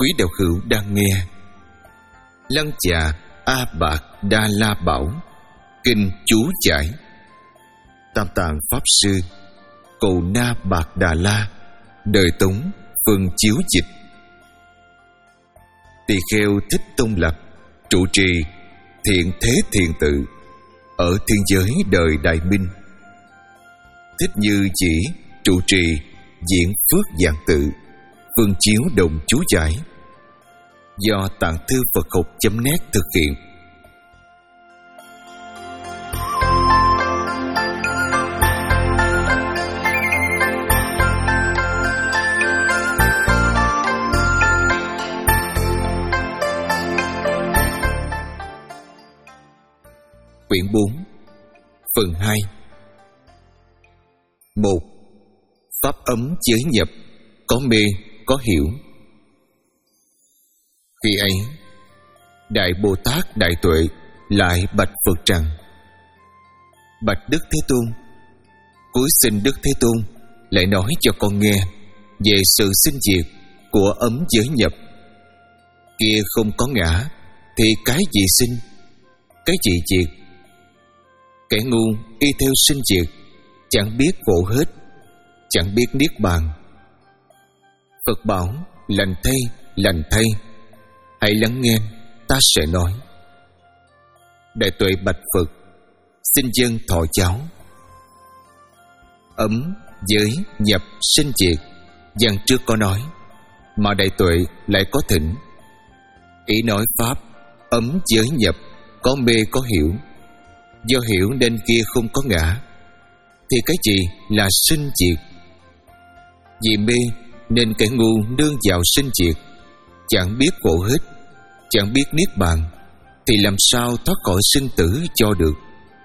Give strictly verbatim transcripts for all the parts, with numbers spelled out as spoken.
quý đạo hữu đang nghe Lăng Già A Bạc Đa La Bảo Kinh chú giải Tam Tạng Pháp Sư Cầu Na Bạc Đà La Đời Tống Phương chiếu dịch. Tỳ kheo Thích Tôn Lập trụ trì Thiện Thế Thiền Tự ở thiên giới đời Đại Minh. Thích Như Chỉ trụ trì Diễn Phước Giảng Tự Phương chiếu đồng chú giải do Tạng Thư Phật Học chấm net thực hiện. Quyển bốn Phần hai. Một. Pháp ấm giới nhập, có mê, có hiểu. Khi ấy, Đại Bồ Tát Đại Tuệ lại bạch Phật rằng: Bạch Đức Thế Tôn, cúi xin Đức Thế Tôn lại nói cho con nghe về sự sinh diệt của ấm giới nhập. Kia không có ngã thì cái gì sinh, cái gì diệt? Kẻ ngu y theo sinh diệt, chẳng biết khổ hết, chẳng biết niết bàn. Phật bảo: lành thay, lành thay, hãy lắng nghe, ta sẽ nói. Đại Tuệ bạch Phật: xin dân thọ cháo. Ấm, giới, nhập, sinh diệt, văn trước có nói, mà Đại Tuệ lại có thỉnh. Ý nói pháp ấm giới nhập, có mê có hiểu. Do hiểu nên kia không có ngã, thì cái gì là sinh diệt? Vì mê nên kẻ ngu nương vào sinh diệt, chẳng biết khổ hết, chẳng biết niết bàn, thì làm sao thoát khỏi sinh tử cho được?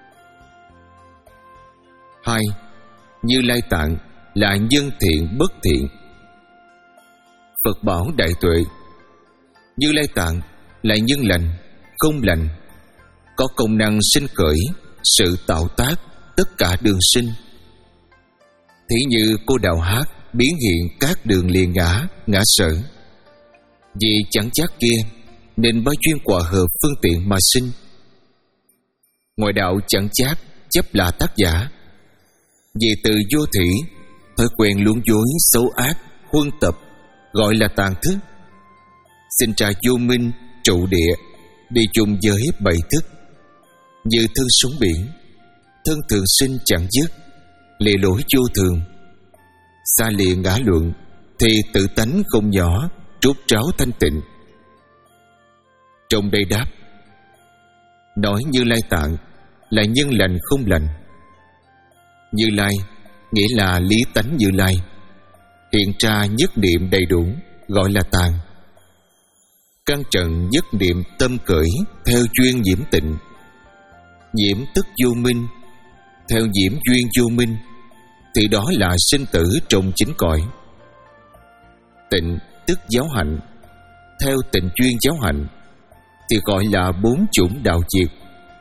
Hai. Như Lai Tạng là nhân thiện bất thiện. Phật bảo Đại Tuệ: Như Lai Tạng là nhân lành, không lành, có công năng sinh khởi sự tạo tác tất cả đường sinh. Thí như cô đào hát biến hiện các đường liền ngã, ngã sở. Vì chẳng chắc kia nên bái chuyên hòa hợp phương tiện mà sinh. Ngoài đạo chẳng chắc chấp là tác giả. Vì từ vô thủy, thói quen luống dối xấu ác huân tập gọi là tàn thức. Sinh ra vô minh trụ địa, đi chung với bảy thức. Như thân sống biển, thân thường sinh chẳng dứt, lìa lỗi vô thường. Xa lìa ngã luận, thì tự tánh không nhỏ, trút tráo thanh tịnh. Trong đây đáp: nói Như Lai Tạng là nhân lành không lành. Như Lai nghĩa là lý tánh Như Lai, hiện ra nhất niệm đầy đủ, gọi là tạng. Căn trần nhất niệm tâm khởi theo duyên nhiễm tịnh. Nhiễm tức vô minh, theo nhiễm duyên vô minh, thì đó là sinh tử trong chính cõi. Tịnh tức giáo hạnh, theo tịnh duyên giáo hạnh, thì gọi là bốn chủng đạo diệt.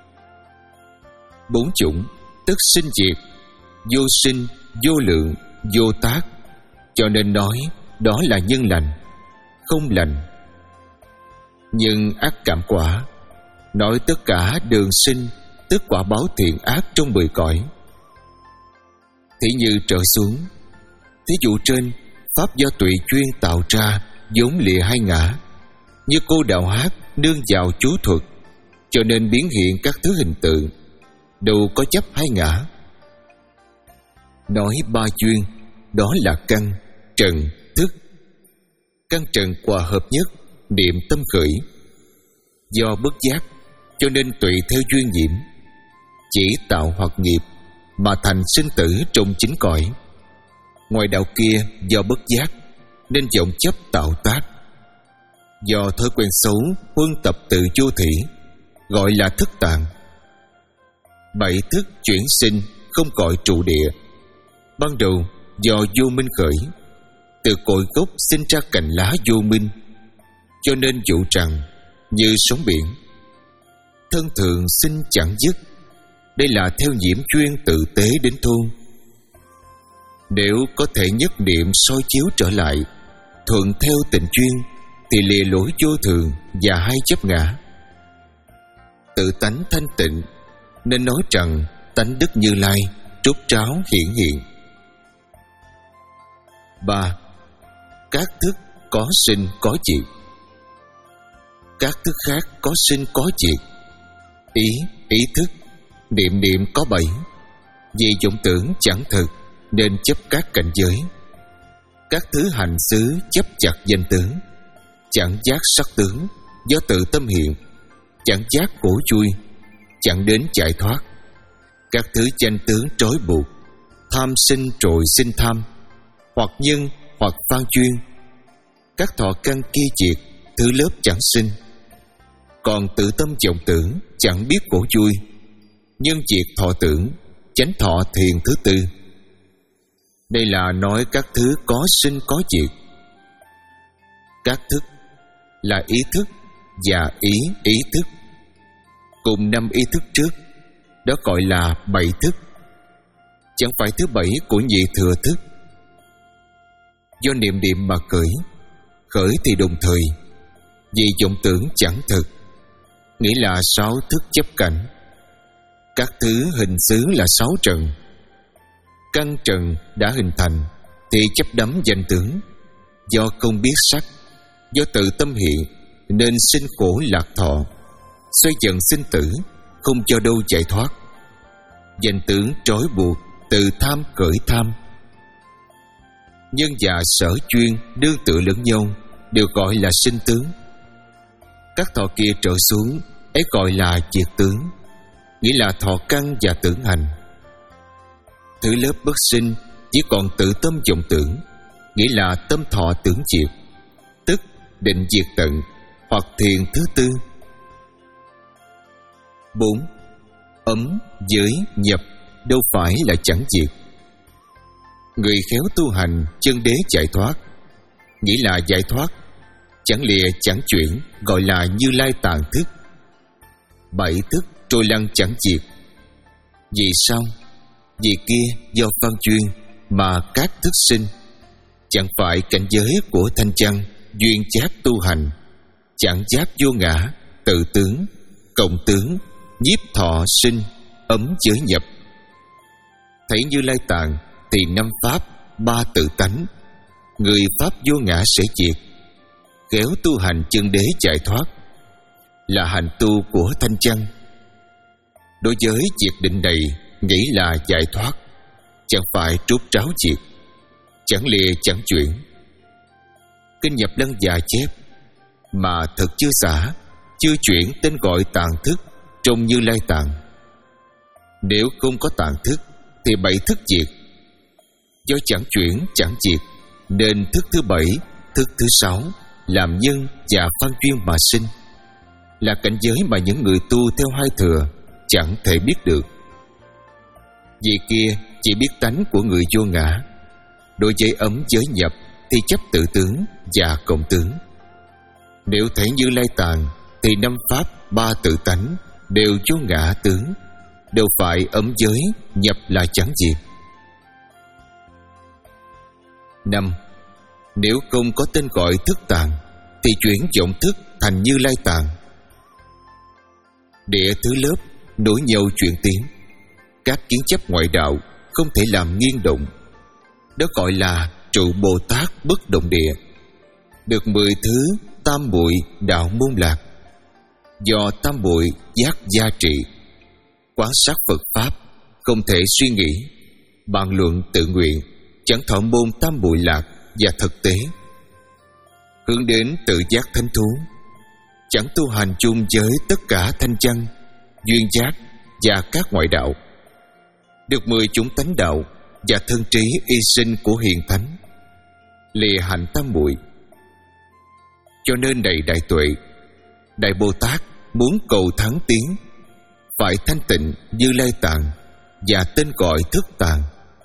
Bốn chủng tức sinh diệt, vô sinh, vô lượng, vô tác, cho nên nói đó là nhân lành, không lành. Nhưng ác cảm quả, nói tất cả đường sinh, tức quả báo thiện ác trong mười cõi. Thí như trở xuống, thí dụ trên pháp do tùy duyên tạo ra vốn lìa hai ngã. Như cô đào hát nương vào chú thuật, cho nên biến hiện các thứ hình tượng, đâu có chấp hai ngã. Nói ba duyên, đó là căn, trần, thức. Căn trần hòa hợp nhất, niệm tâm khởi. Do bất giác, cho nên tùy theo duyên nhiễm, chỉ tạo hoặc nghiệp mà thành sinh tử trong chính cõi. Ngoài đạo kia do bất giác nên vọng chấp tạo tác. Do thói quen xấu huân tập từ vô thủy, gọi là thức tạng. Bảy thức chuyển sinh không cõi trụ địa. Ban đầu do vô minh khởi, từ cội gốc sinh ra cành lá vô minh, cho nên dụ rằng như sóng biển, thân thường sinh chẳng dứt. Đây là theo nhiễm duyên tự tế đến thôn. Nếu có thể nhất niệm soi chiếu trở lại, thuận theo tình duyên, thì lìa lỗi vô thường và hai chấp ngã. Tự tánh thanh tịnh nên nói rằng tánh Đức Như Lai trút tráo hiển hiện. Ba. Các thức có sinh có diệt. Các thức khác có sinh có diệt. Ý, ý thức, niệm niệm có bảy. Vì vọng tưởng chẳng thực nên chấp các cảnh giới. Các thứ hành xứ chấp chặt danh tướng, chẳng giác sắc tướng do tự tâm hiện, chẳng giác khổ vui, chẳng đến giải thoát. Các thứ danh tướng trói buộc, tham sinh rồi sinh tham, hoặc nhân hoặc phan chuyên. Các thọ căn kia diệt, thứ lớp chẳng sinh. Còn tự tâm vọng tưởng chẳng biết khổ vui, nhân diệt thọ tưởng, chánh thọ thiền thứ tư. Đây là nói các thứ có sinh có diệt. Các thức là ý thức và ý ý thức, cùng năm ý thức trước, đó gọi là bảy thức. Chẳng phải thứ bảy của nhị thừa thức. Do niệm niệm mà khởi, khởi thì đồng thời. Vì vọng tưởng chẳng thực, nghĩa là sáu thức chấp cảnh. Các thứ hình xứ là sáu trần. Căn trần đã hình thành thì chấp đắm danh tướng. Do không biết sắc, do tự tâm hiện nên sinh khổ lạc thọ, xoay dần sinh tử, không cho đâu giải thoát. Danh tướng trói buộc, từ tham khởi tham. Nhân và sở chuyên đương tự lẫn nhau, đều gọi là sinh tướng. Các thọ kia trở xuống, ấy gọi là diệt tướng, nghĩa là thọ căn và tưởng hành. Thứ lớp bất sinh chỉ còn tự tâm vọng tưởng, nghĩa là tâm thọ tưởng diệt, tức định diệt tận hoặc thiền thứ tư. Bốn. Ấm, giới, nhập đâu phải là chẳng diệt. Người khéo tu hành chân đế giải thoát, nghĩa là giải thoát, chẳng lìa chẳng chuyển, gọi là Như Lai tạng thức. Bảy thức trôi lăn chẳng diệt. Vì sao? Vì kia do phan chuyên mà các thức sinh, chẳng phải cảnh giới của thanh văn duyên giác tu hành, chẳng giác vô ngã, tự tướng, cộng tướng, nhiếp thọ sinh, ấm giới nhập. Thấy Như Lai tạng thì năm pháp, ba tự tánh. Người pháp vô ngã sẽ diệt, khéo tu hành chân đế giải thoát, là hành tu của thanh văn. Đối với diệt định này, nghĩ là giải thoát, chẳng phải trút tráo diệt, chẳng lìa chẳng chuyển. Kinh Nhập Lăng Già chép, mà thực chưa xả, chưa chuyển tên gọi tạng thức trong Như Lai tạng. Nếu không có tạng thức thì bảy thức diệt. Do chẳng chuyển chẳng diệt nên thức thứ bảy, thức thứ sáu làm nhân và phan chuyên mà sinh, là cảnh giới mà những người tu theo hai thừa chẳng thể biết được. Vì kia chỉ biết tánh của người vô ngã. Đối với ấm giới nhập thì chấp tự tướng và cộng tướng. Nếu thấy Như Lai tạng thì năm pháp, ba tự tánh đều vô ngã tướng, đâu phải ấm giới nhập là chẳng diệt. Năm. Nếu không có tên gọi thức tạng thì chuyển vọng thức thành Như Lai tạng. Địa thứ lớp nối nhau chuyển tiến, các kiến chấp ngoại đạo không thể làm nghiêng động. Đó gọi là trụ Bồ Tát bất động địa, được mười thứ tam muội đạo môn lạc. Do tam muội giác gia trị, quán sát Phật pháp, không thể suy nghĩ, bàn luận tự nguyện, chẳng thọ môn tam muội lạc và thực tế. Hướng đến tự giác thánh thú, chẳng tu hành chung với tất cả thanh văn, duyên giác và các ngoại đạo. Được mười chúng tánh đạo và thân trí y sinh của hiền thánh, lìa hành tam muội. Cho nên này đại tuệ, Đại Bồ Tát muốn cầu thắng tiến, phải thanh tịnh Như Lai tạng và tên gọi thức tạng.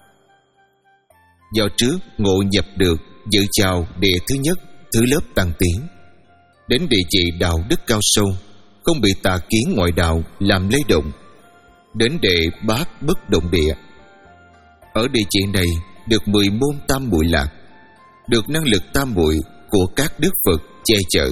Do trước ngộ nhập được dự chào địa thứ nhất, thứ lớp tăng tiến, đến địa vị đạo đức cao sâu, không bị tà kiến ngoại đạo làm lay động, đến đệ bát bất động địa. Ở địa vị này được mười môn tam muội lạc, được năng lực tam muội của các đức Phật che chở.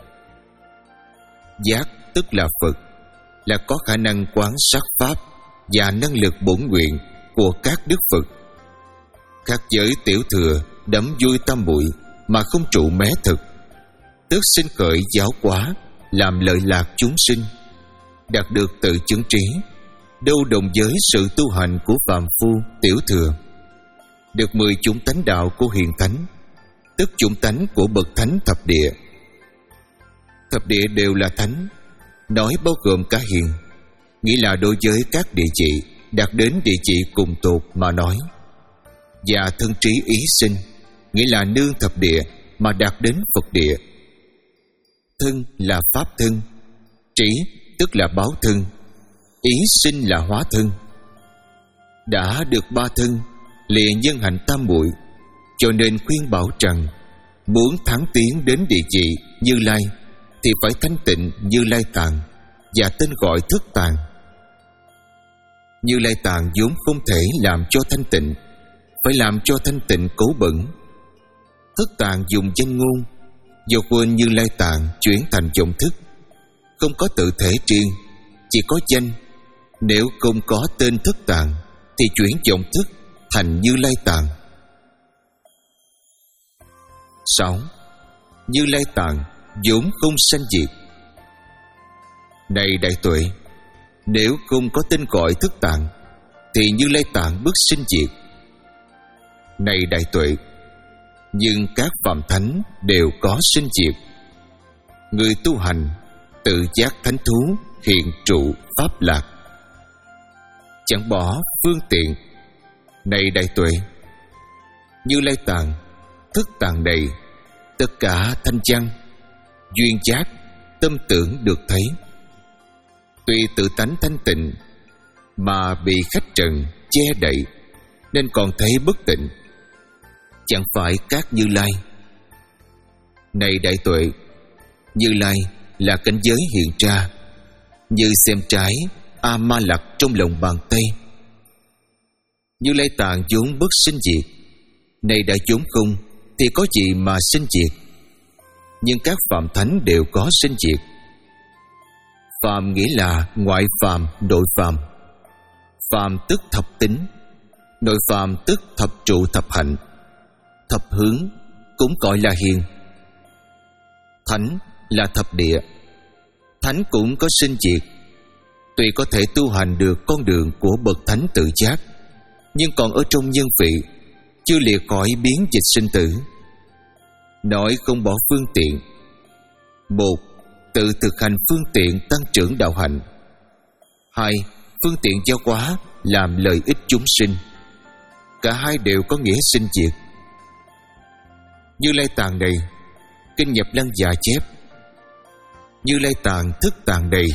Giác tức là Phật, là có khả năng quán sát pháp và năng lực bổn nguyện của các đức Phật. Khác giới tiểu thừa đắm vui tam muội mà không trụ mé thực, tức sinh khởi giáo hóa, làm lợi lạc chúng sinh, đạt được tự chứng trí, đâu đồng với sự tu hành của phàm phu tiểu thừa. Được mười chủng tánh đạo của hiền thánh, tức chủng tánh của bậc thánh thập địa. Thập địa đều là thánh, nói bao gồm cả hiền, nghĩa là đối với các địa chỉ đạt đến địa chỉ cùng tột mà nói. Và thân trí ý sinh, nghĩa là nương thập địa mà đạt đến Phật địa. Thân là pháp thân, trí tức là báo thân, ý sinh là hóa thân. Đã được ba thân, lìa nhân hành tam muội, cho nên khuyên bảo rằng muốn thắng tiến đến địa chỉ Như Lai thì phải thanh tịnh Như Lai Tạng và tên gọi Thức Tạng. Như Lai Tạng vốn không thể làm cho thanh tịnh, phải làm cho thanh tịnh cố bẩn. Thức Tạng dùng danh ngôn, do quên Như Lai Tạng chuyển thành vọng thức, không có tự thể riêng, chỉ có danh. Nếu không có tên Thức Tạng thì chuyển vọng thức thành Như Lai Tạng. Sáu. Như Lai Tạng vốn không sanh diệt. Này đại tuệ, nếu không có tên gọi Thức Tạng thì Như Lai Tạng bất sinh diệt. Này đại tuệ, nhưng các phàm thánh đều có sinh diệt. Người tu hành tự giác thánh thú hiện trụ pháp lạc, chẳng bỏ phương tiện. Này đại tuệ, Như Lai Tạng, Thức Tạng này, tất cả thanh văn, duyên giác, tâm tưởng được thấy. Tuy tự tánh thanh tịnh mà bị khách trần che đậy, nên còn thấy bất tịnh, chẳng phải các Như Lai. Này đại tuệ, Như Lai là cảnh giới hiện ra, như xem trái A Ma Lặc trong lòng bàn tay. Như Lai Tạng vốn bất sinh diệt, này đã vốn không thì có gì mà sinh diệt. Nhưng các phàm thánh đều có sinh diệt. Phàm nghĩa là ngoại phàm, nội phàm. Phàm tức thập tính, nội phàm tức thập trụ thập hạnh. Thập hướng cũng gọi là hiền. Thánh là thập địa. Thánh cũng có sinh diệt. Tuy có thể tu hành được con đường của bậc thánh tự giác, nhưng còn ở trong nhân vị, chưa lìa khỏi biến dịch sinh tử. Nói không bỏ phương tiện. Một, tự thực hành phương tiện tăng trưởng đạo hạnh. Hai, phương tiện giáo hóa làm lợi ích chúng sinh. Cả hai đều có nghĩa sinh diệt. Như Lai Tạng này, Kinh Nhập Lăng Già chép: Như Lai Tạng Thức Tạng này,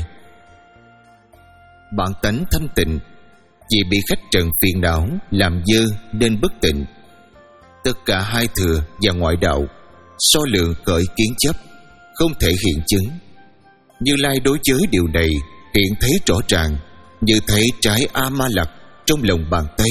bản tánh thanh tịnh, vì bị khách trần phiền não làm dơ nên bất tịnh. Tất cả hai thừa và ngoại đạo so lượng khởi kiến chấp, không thể hiện chứng. Như Lai đối với điều này hiện thấy rõ ràng, như thấy trái A Ma Lặc trong lòng bàn tay.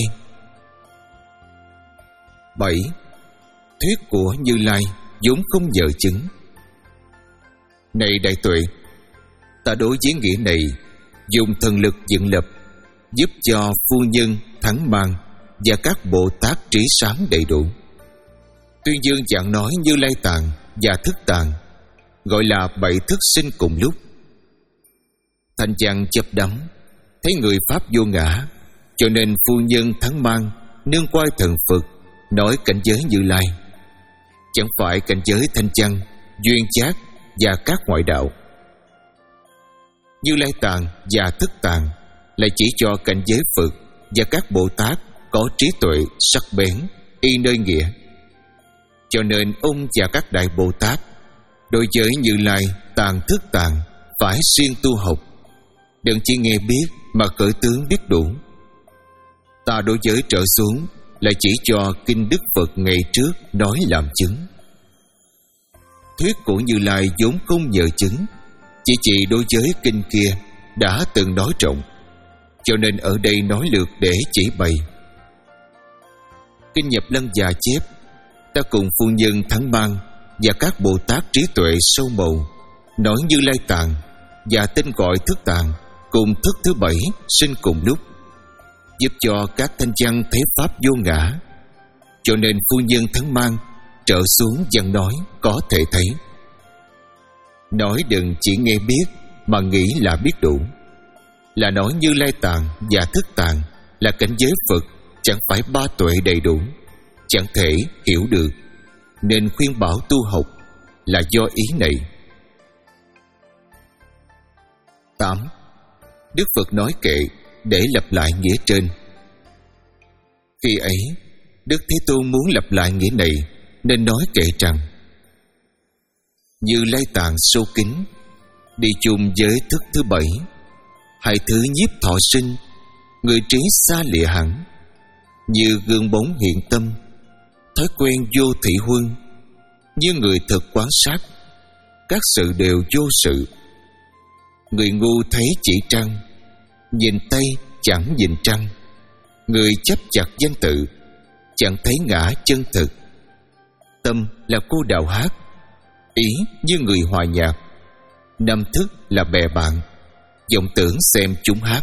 Bảy. Thuyết của Như Lai vốn không nhờ chứng. Này đại tuệ, ta đối với nghĩa này dùng thần lực dựng lập, giúp cho phu nhân Thắng Mang và các Bồ Tát trí sáng đầy đủ. Tuyên dương dạng nói Như Lai Tạng và Thức Tạng, gọi là bảy thức sinh cùng lúc. Thanh văn chấp đắm, thấy người pháp vô ngã, cho nên phu nhân Thắng Mang nương quay thần Phật nói cảnh giới Như Lai, chẳng phải cảnh giới thanh văn, duyên giác và các ngoại đạo. Như Lai Tạng và Thức Tạng lại chỉ cho cảnh giới Phật và các Bồ Tát có trí tuệ sắc bén, y nơi nghĩa. Cho nên ông và các đại Bồ Tát đối với Như Lai Tạng Thức Tạng phải siêng tu học, đừng chỉ nghe biết mà khởi tướng biết đủ. Ta đối với trở xuống lại chỉ cho kinh Đức Phật ngày trước nói làm chứng. Thuyết của Như Lai vốn không nhờ chứng, chỉ chỉ đối với kinh kia đã từng nói rộng, cho nên ở đây nói lược để chỉ bày. Kinh Nhập Lăng Già chép: ta cùng phu nhân Thắng Mang và các Bồ Tát trí tuệ sâu màu nói Như Lai Tạng và tên gọi thức tạng cùng thức thứ bảy sinh cùng lúc, giúp cho các thanh văn thấy pháp vô ngã. Cho nên phu nhân Thắng Mang trở xuống văn nói có thể thấy. Nói đừng chỉ nghe biết mà nghĩ là biết đủ, là nói Như Lai Tạng và thức tạng là cảnh giới Phật chẳng phải ba tuệ đầy đủ, chẳng thể hiểu được, nên khuyên bảo tu học là do ý này. Tám. Đức Phật nói kệ để lặp lại nghĩa trên. Khi ấy Đức Thế Tôn muốn lặp lại nghĩa này nên nói kệ rằng: Như Lai Tạng sâu kính, đi chung với thức thứ bảy, hai thứ nhiếp thọ sinh, người trí xa lìa hẳn, như gương bóng hiện tâm, thói quen vô thị huân, như người thực quán sát, các sự đều vô sự. Người ngu thấy chỉ trăng, nhìn Tây chẳng nhìn trăng, người chấp chặt danh tự, chẳng thấy ngã chân thực. Tâm là cô đào hát, ý như người hòa nhạc, năm thức là bè bạn, vọng tưởng xem chúng hát.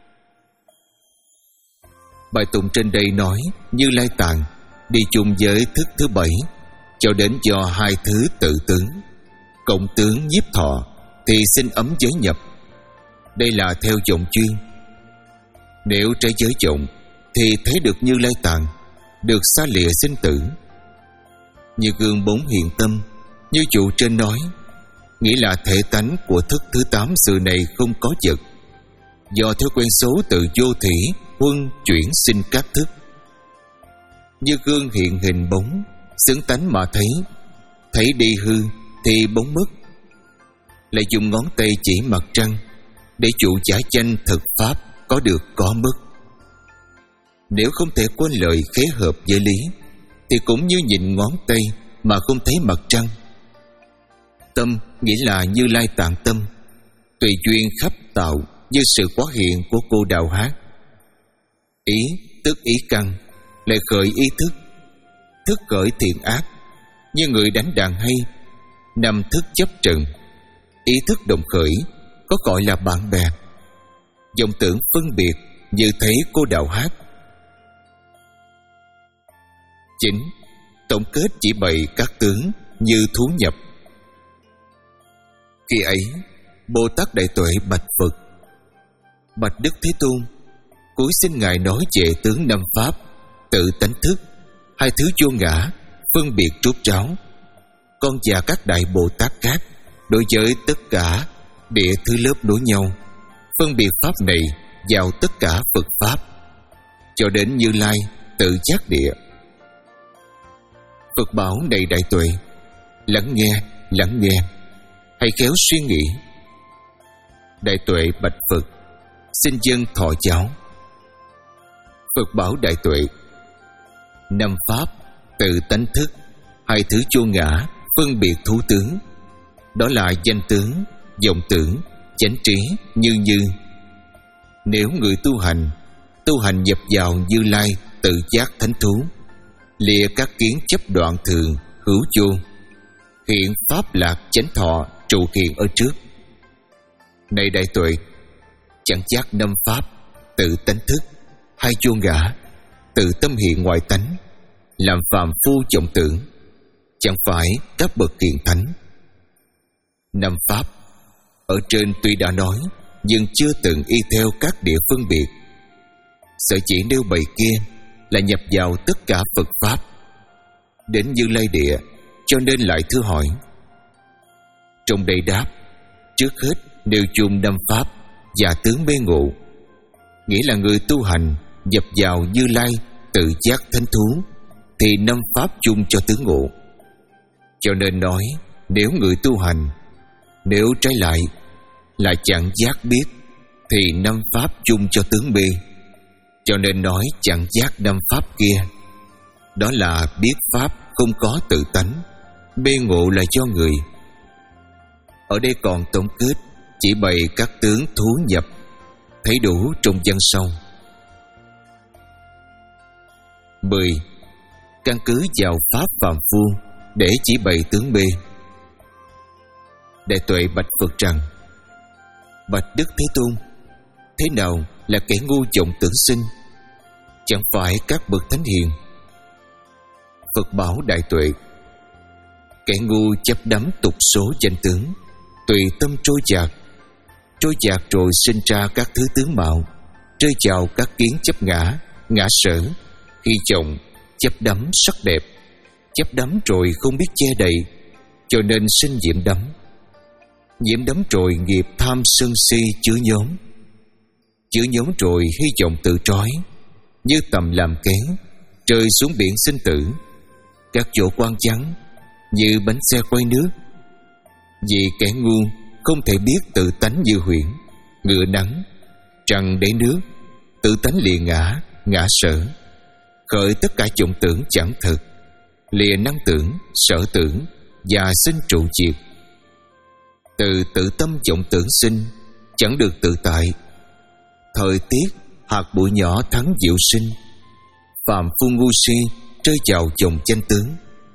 Bài tụng trên đây nói Như Lai Tạng đi chung với thức thứ bảy cho đến do hai thứ tự tướng, cộng tướng nhiếp thọ thì sinh ấm giới nhập. Đây là theo vọng chuyên. Nếu trái giới vọng thì thấy được Như Lai Tạng, được xa lìa sinh tử. Như gương bốn hiện tâm, như chủ trên nói, nghĩa là thể tánh của thức thứ tám sự này không có vật, do thói quen xấu tự vô thỉ huân chuyển sinh các thức. Như gương hiện hình bóng, xứng tánh mà thấy, thấy đi hư thì bóng mất. Lại dùng ngón tay chỉ mặt trăng để chủ giả tranh thực pháp có được có mất. Nếu không thể quên lời khế hợp với lý thì cũng như nhìn ngón tay mà không thấy mặt trăng. Tâm nghĩa là Như Lai Tạng tâm, tùy duyên khắp tạo như sự quá hiện của cô đào hát. Ý tức ý căn, lại khởi ý thức, thức khởi thiện ác, như người đánh đàn hay, năm thức chấp trần. Ý thức đồng khởi có gọi là bạn bè, vọng tưởng phân biệt như thấy cô đào hát. Chín. Tổng kết chỉ bày các tướng như thú nhập. Khi ấy Bồ Tát Đại Tuệ bạch Phật: Bạch Đức Thế Tôn, cuối xin Ngài nói về tướng năm pháp, tự tánh thức, hai thứ vô ngã, phân biệt rốt ráo. Con và các đại Bồ Tát khác đối với tất cả địa thứ lớp nối nhau, phân biệt pháp này vào tất cả Phật pháp, cho đến Như Lai tự giác địa. Phật bảo này Đại Tuệ, lắng nghe, lắng nghe, hãy khéo suy nghĩ. Đại Tuệ bạch Phật: Xin dân thọ giáo. Phật bảo Đại Tuệ: Năm pháp, tự tánh thức, hai thứ vô ngã, phân biệt thú tướng, đó là danh tướng, vọng tưởng, chánh trí, như như. Nếu người tu hành, tu hành nhập vào Như Lai tự giác thánh thú, lìa các kiến chấp đoạn thường, hữu vô, hiện pháp lạc chánh thọ trụ hiện ở trước. Này Đại Tuệ, chẳng giác năm pháp, tự tánh thức, hai vô ngã, tự tâm hiện ngoại tánh, làm phàm phu vọng tưởng, chẳng phải các bậc hiền thánh. Năm pháp ở trên tuy đã nói, nhưng chưa từng y theo các địa phân biệt. Sở chỉ nêu bày kia là nhập vào tất cả Phật pháp. Đến Như Lai địa, cho nên lại thưa hỏi. Trong đây đáp, trước hết nêu chung năm pháp và tướng mê ngộ, nghĩa là người tu hành nhập vào Như Lai tự giác thánh thú thì năm pháp chung cho tướng ngộ. Cho nên nói, nếu người tu hành, nếu trái lại là chẳng giác biết thì năm pháp chung cho tướng mê. Cho nên nói chẳng giác năm pháp kia, đó là biết pháp không có tự tánh, mê ngộ là do người. Ở đây còn tổng kết chỉ bày các tướng thú nhập, thấy đủ trong văn sau. Mười. Căn cứ vào pháp phàm phu để chỉ bày tướng mê. Đại Tuệ bạch Phật rằng: Bạch Đức Thế Tôn, thế nào là kẻ ngu vọng tưởng sinh? Chẳng phải các bậc thánh hiền? Phật bảo Đại Tuệ: Kẻ ngu chấp đắm tục số danh tướng, tùy tâm trôi dạt. Trôi dạt rồi sinh ra các thứ tướng mạo, rơi vào các kiến chấp ngã, ngã sở, hy vọng, chấp đắm sắc đẹp. Chấp đắm rồi không biết che đậy, cho nên sinh nhiễm đắm. Nhiễm đắm rồi nghiệp tham sân si chứa nhóm. Chứa nhóm rồi hy vọng tự trói, như tầm làm kén, rơi xuống biển sinh tử. Các chỗ quang vắng như bánh xe quay nước. Vì kẻ ngu không thể biết tự tánh như huyễn, ngựa nắng, trăng đáy nước, tự tánh liền ngã, ngã sở, khởi tất cả vọng tưởng chẳng thực, lìa năng tưởng, sở tưởng và sinh trụ diệt. Từ tự tâm vọng tưởng sinh, chẳng được tự tại. Thời tiết hạt bụi nhỏ thắng diệu sinh, phàm phu ngu si rơi vào dòng danh tướng.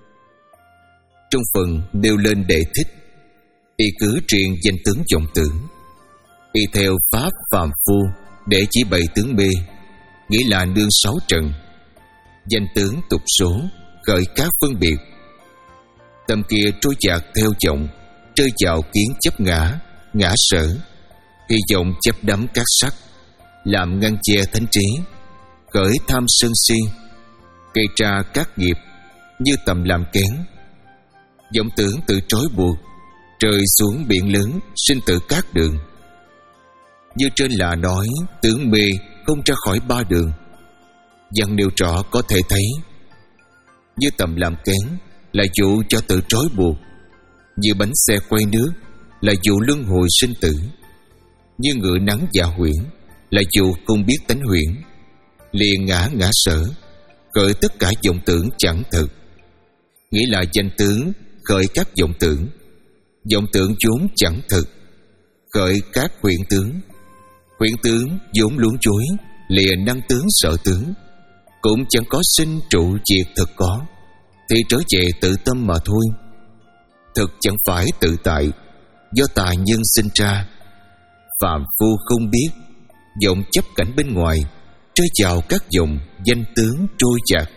Trong phần nêu lên đệ thích, y cứ truyền danh tướng vọng tưởng, y theo pháp phàm phu để chỉ bày tướng mê, nghĩa là nương sáu trần, danh tướng tục số, khởi các phân biệt. Tâm kia trôi dạt theo vọng, rơi vào kiến chấp ngã, ngã sở, hy vọng chấp đắm các sắc, làm ngăn che thánh trí, khởi tham sân si, gây ra các nghiệp như tầm làm kén. Vọng tưởng tự trói buộc, rơi xuống biển lớn, sinh tử các đường. Như trên là nói, tướng mê không ra khỏi ba đường. Văn nêu rõ có thể thấy, như tầm làm kén là dụ cho tự trói buộc, như bánh xe quay nước là dụ luân hồi sinh tử, như ngựa nắng dạ huyễn là dụ không biết tánh huyễn, liền ngã ngã sở, khởi tất cả vọng tưởng chẳng thực, nghĩa là danh tướng khởi các vọng tưởng, vọng tưởng vốn chẳng thực, khởi các huyễn tướng, huyễn tướng vốn luống chối, lìa năng tướng sở tướng, cũng chẳng có sinh trụ diệt thực có, thì trở về tự tâm mà thôi. Thực chẳng phải tự tại, do tà nhân sinh ra. Phàm phu không biết, vọng chấp cảnh bên ngoài, rơi vào các dòng danh tướng trôi dạt.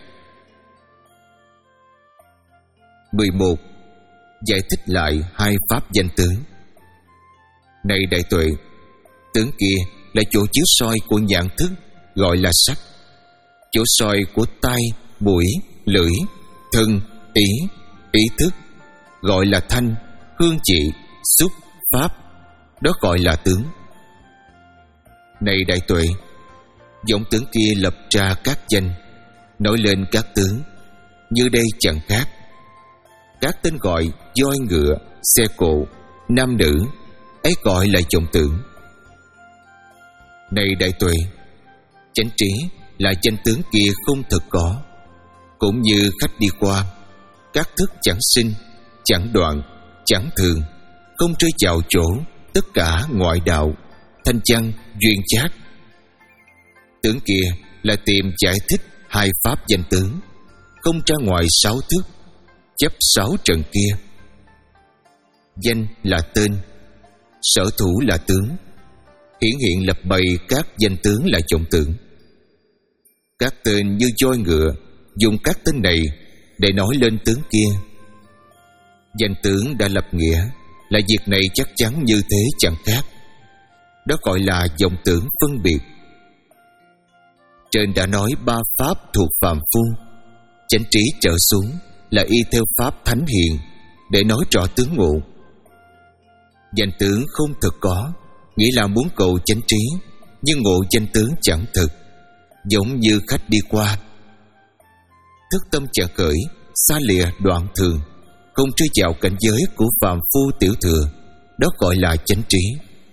mười một. Giải thích lại hai pháp danh tướng. Này Đại Tuệ, tướng kia là chỗ chiếu soi của nhãn thức, gọi là sắc. Chỗ soi của tai, mũi, lưỡi, thân, ý, ý thức, gọi là thanh, hương vị, xúc, pháp, đó gọi là tướng. Này Đại Tuệ, vọng tướng kia lập ra các danh, nói lên các tướng, như đây chẳng khác. Các tên gọi voi ngựa, xe cộ, nam nữ, ấy gọi là vọng tưởng. Này Đại Tuệ, chánh trí là danh tướng kia không thực có, cũng như khách đi qua, các thức chẳng sinh, chẳng đoạn, chẳng thường, không rơi vào chỗ tất cả ngoại đạo, thanh văn, duyên chát. Tướng kia là tìm giải thích hai pháp danh tướng, không ra ngoài sáu thức, chấp sáu trần kia. Danh là tên, sở thủ là tướng, hiển hiện lập bày các danh tướng là vọng tưởng. Các tên như voi ngựa, dùng các tên này để nói lên tướng kia. Danh tướng đã lập nghĩa, là việc này chắc chắn như thế chẳng khác, đó gọi là vọng tưởng phân biệt. Trên đã nói ba pháp thuộc phàm phu, chánh trí trở xuống là y theo pháp thánh hiền để nói rõ tướng ngộ. Danh tướng không thực có, nghĩa là muốn cầu chánh trí, nhưng ngộ danh tướng chẳng thực, giống như khách đi qua. Thức tâm chẳng khởi, xa lìa đoạn thường, không rơi vào cảnh giới của phàm phu tiểu thừa, đó gọi là chánh trí.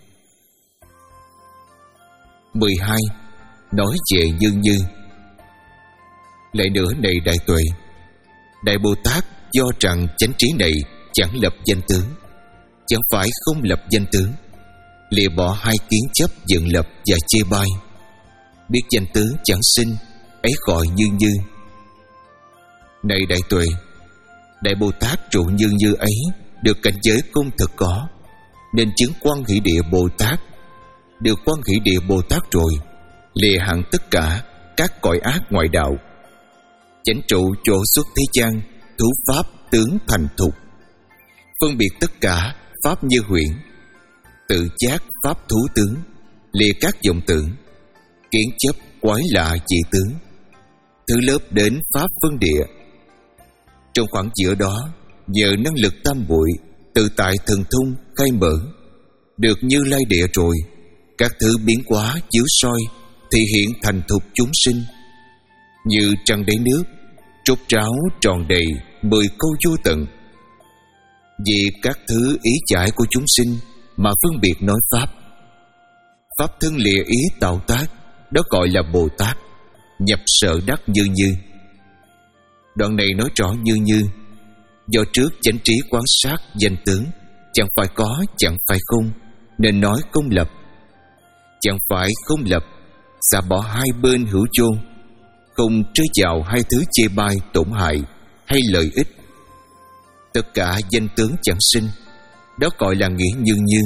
mười hai. Nói về như như. Lại nữa này Đại Tuệ, Đại Bồ Tát do rằng chánh trí này chẳng lập danh tướng, chẳng phải không lập danh tướng, lìa bỏ hai kiến chấp dựng lập và chê bai, biết danh tướng chẳng sinh, ấy gọi như như. Này Đại Tuệ, Đại Bồ Tát trụ như như ấy được cảnh giới không thực có, nên chứng Quan Hỷ Địa Bồ Tát. Được Quan Hỷ Địa Bồ Tát rồi, lìa hẳn tất cả các cõi ác ngoại đạo, chánh trụ chỗ xuất thế gian, thú pháp tướng thành thục, phân biệt tất cả pháp như huyễn, tự giác pháp thú tướng, lìa các vọng tưởng, kiến chấp quái lạ dị tướng, thứ lớp đến pháp phân địa. Trong khoảng giữa đó, nhờ năng lực tam muội tự tại thần thông khai mở, được Như Lai Địa rồi, các thứ biến hóa chiếu soi thì hiện thành thục chúng sinh, như trăng đáy nước, trút ráo tròn đầy mười câu vô tận. Vì các thứ ý giải của chúng sinh mà phân biệt nói pháp, pháp thân lìa ý tạo tác, đó gọi là Bồ Tát, nhập sở đắc như như. Đoạn này nói rõ như như, do trước chánh trí quan sát danh tướng, chẳng phải có chẳng phải không, nên nói không lập. Chẳng phải không lập, xả bỏ hai bên hữu vô, không rơi vào hai thứ chê bai tổn hại hay lợi ích. Tất cả danh tướng chẳng sinh, đó gọi là nghĩa như như.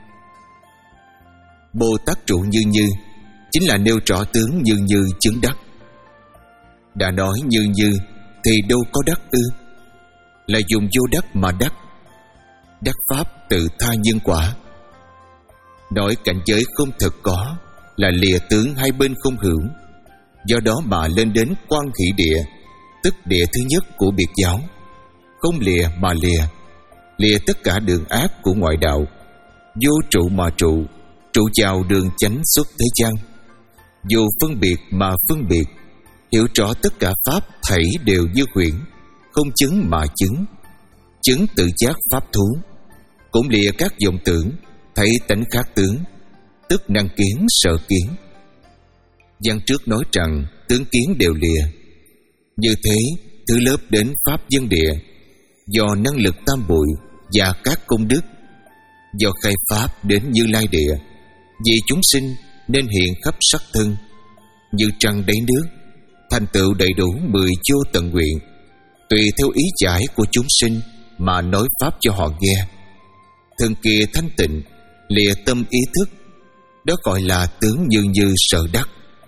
Bồ Tát trụ như như chính là nêu rõ tướng như như chứng đắc. Đã nói như như thì đâu có đắc ư, là dùng vô đắc mà đắc. Đắc pháp tự tha nhân quả. Nói cảnh giới không thực có, là lìa tướng hai bên không hữu. Do đó mà lên đến Quan Hỷ Địa, tức địa thứ nhất của biệt giáo. Không lìa mà lìa, lìa tất cả đường ác của ngoại đạo, vô trụ mà trụ, trụ vào đường chánh xuất thế gian. Vô phân biệt mà phân biệt, hiểu rõ tất cả pháp thảy đều như huyễn, không chứng mà chứng, chứng tự giác pháp thú. Cũng lìa các vọng tưởng, thấy tánh khác tướng, tức năng kiến sợ kiến. Văn trước nói rằng tướng kiến đều lìa. Như thế, thứ lớp đến pháp dân địa, do năng lực tam muội và các công đức, do khai pháp đến Như Lai Địa, vì chúng sinh nên hiện khắp sắc thân, như trăng đáy nước, thành tựu đầy đủ mười vô tận nguyện, tùy theo ý giải của chúng sinh mà nói pháp cho họ nghe. Thân kia thanh tịnh, lìa tâm ý thức, đó gọi là tướng như như sở đắc.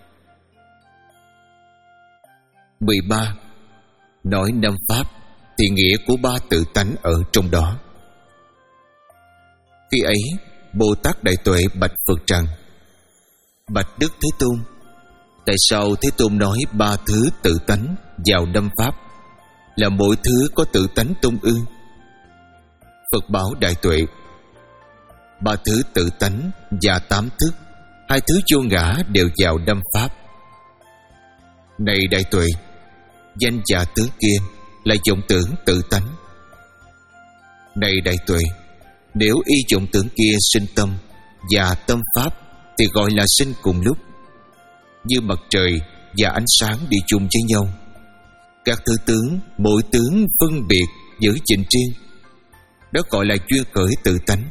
mười ba. Nói năm pháp thì nghĩa của ba tự tánh ở trong đó. Khi ấy, Bồ Tát Đại Tuệ bạch Phật rằng: Bạch Đức Thế Tôn, tại sao Thế Tôn nói ba thứ tự tánh vào năm pháp, là mỗi thứ có tự tánh tôn ư? Phật bảo Đại Tuệ: ba thứ tự tánh và tám thức, hai thứ vô ngã đều vào năm pháp. Này Đại Tuệ, danh và tướng kia là vọng tưởng tự tánh. Này Đại Tuệ, nếu y vọng tưởng kia sinh tâm và tâm pháp thì gọi là sinh cùng lúc, như mặt trời và ánh sáng đi chung với nhau. Các thứ tướng, mỗi tướng phân biệt giữ gìn riêng, đó gọi là duyên khởi tự tánh.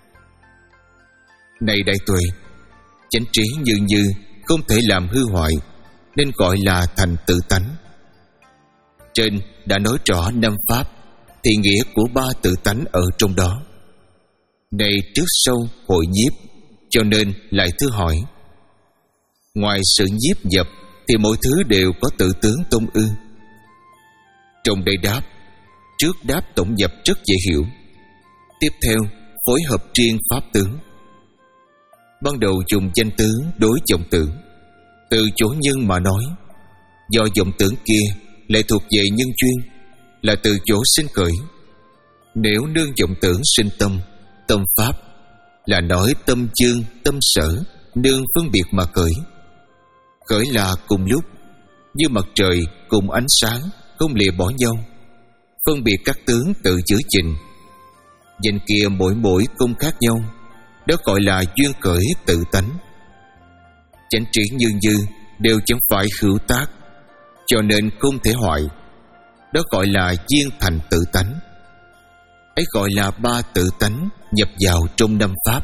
Này Đại Tuệ, chánh trí như như không thể làm hư hoại, nên gọi là thành tự tánh. Trên đã nói rõ năm pháp thì nghĩa của ba tự tánh ở trong đó. Này trước sau hội nhiếp, cho nên lại thưa hỏi: ngoài sự nhiếp nhập thì mỗi thứ đều có tự tướng tôn ư? Trong đây đáp, trước đáp tổng nhập rất dễ hiểu, tiếp theo phối hợp riêng pháp tướng. Ban đầu dùng danh tướng đối vọng tưởng, từ chỗ nhân mà nói, do vọng tưởng kia lại thuộc về nhân duyên, là từ chỗ sinh khởi. Nếu nương vọng tưởng sinh tâm, tâm pháp, là nói tâm chương, tâm sở nương phân biệt mà khởi. Khởi là cùng lúc, như mặt trời cùng ánh sáng không lìa bỏ nhau, phân biệt các tướng tự giữ gìn. Danh kia mỗi mỗi công khác nhau, đó gọi là duyên khởi tự tánh. Chánh trí như như đều chẳng phải hữu tác, cho nên không thể hoại, đó gọi là duyên thành tự tánh. Ấy gọi là ba tự tánh nhập vào trong năm pháp.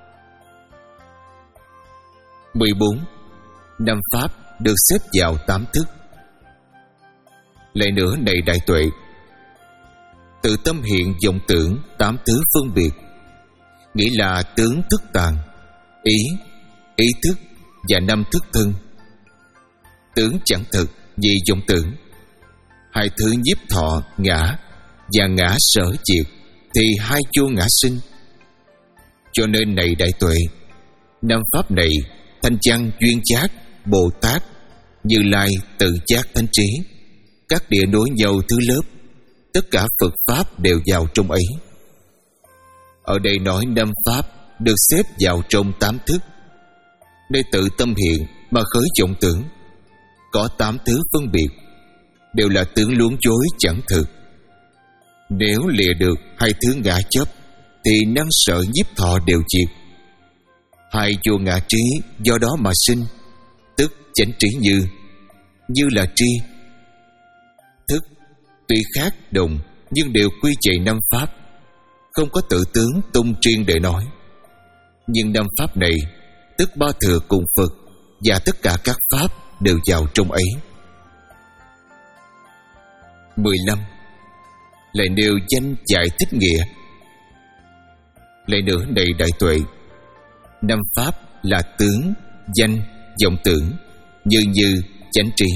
mười bốn. Năm pháp được xếp vào tám thức. Lại nữa này Đại Tuệ, Tự tâm hiện vọng tưởng tám thứ phân biệt, nghĩa là tướng thức tàng, ý, ý thức và năm thức thân. Tướng chẳng thực vì vọng tưởng. Hai thứ nhiếp thọ ngã và ngã sở diệt thì hai vô ngã sinh. Cho nên này đại tuệ, năm pháp này Thanh Văn, Duyên Giác, Bồ Tát, Như Lai, Tự Giác, Thánh Trí, các địa nối nhau thứ lớp, tất cả Phật pháp đều vào trong ấy. Ở đây nói năm pháp được xếp vào trong tám thức. Nơi tự tâm hiện mà khởi vọng tưởng, có tám thứ phân biệt, đều là tướng luống chối chẳng thực. Nếu lìa được hai thứ ngã chấp thì năng sợ nhiếp thọ đều diệt. Hai vô ngã trí do đó mà sinh, tức chánh trí như. Như là tri. Thức tuy khác đồng nhưng đều quy chạy năm pháp, không có tự tướng tung riêng để nói. Nhưng năm pháp này tức ba thừa cùng Phật và tất cả các pháp đều vào trong ấy. mười lăm. Lại nêu danh giải thích nghĩa. Lại nữa này đại tuệ, năm pháp là tướng, danh, vọng tưởng, như như, chánh trí.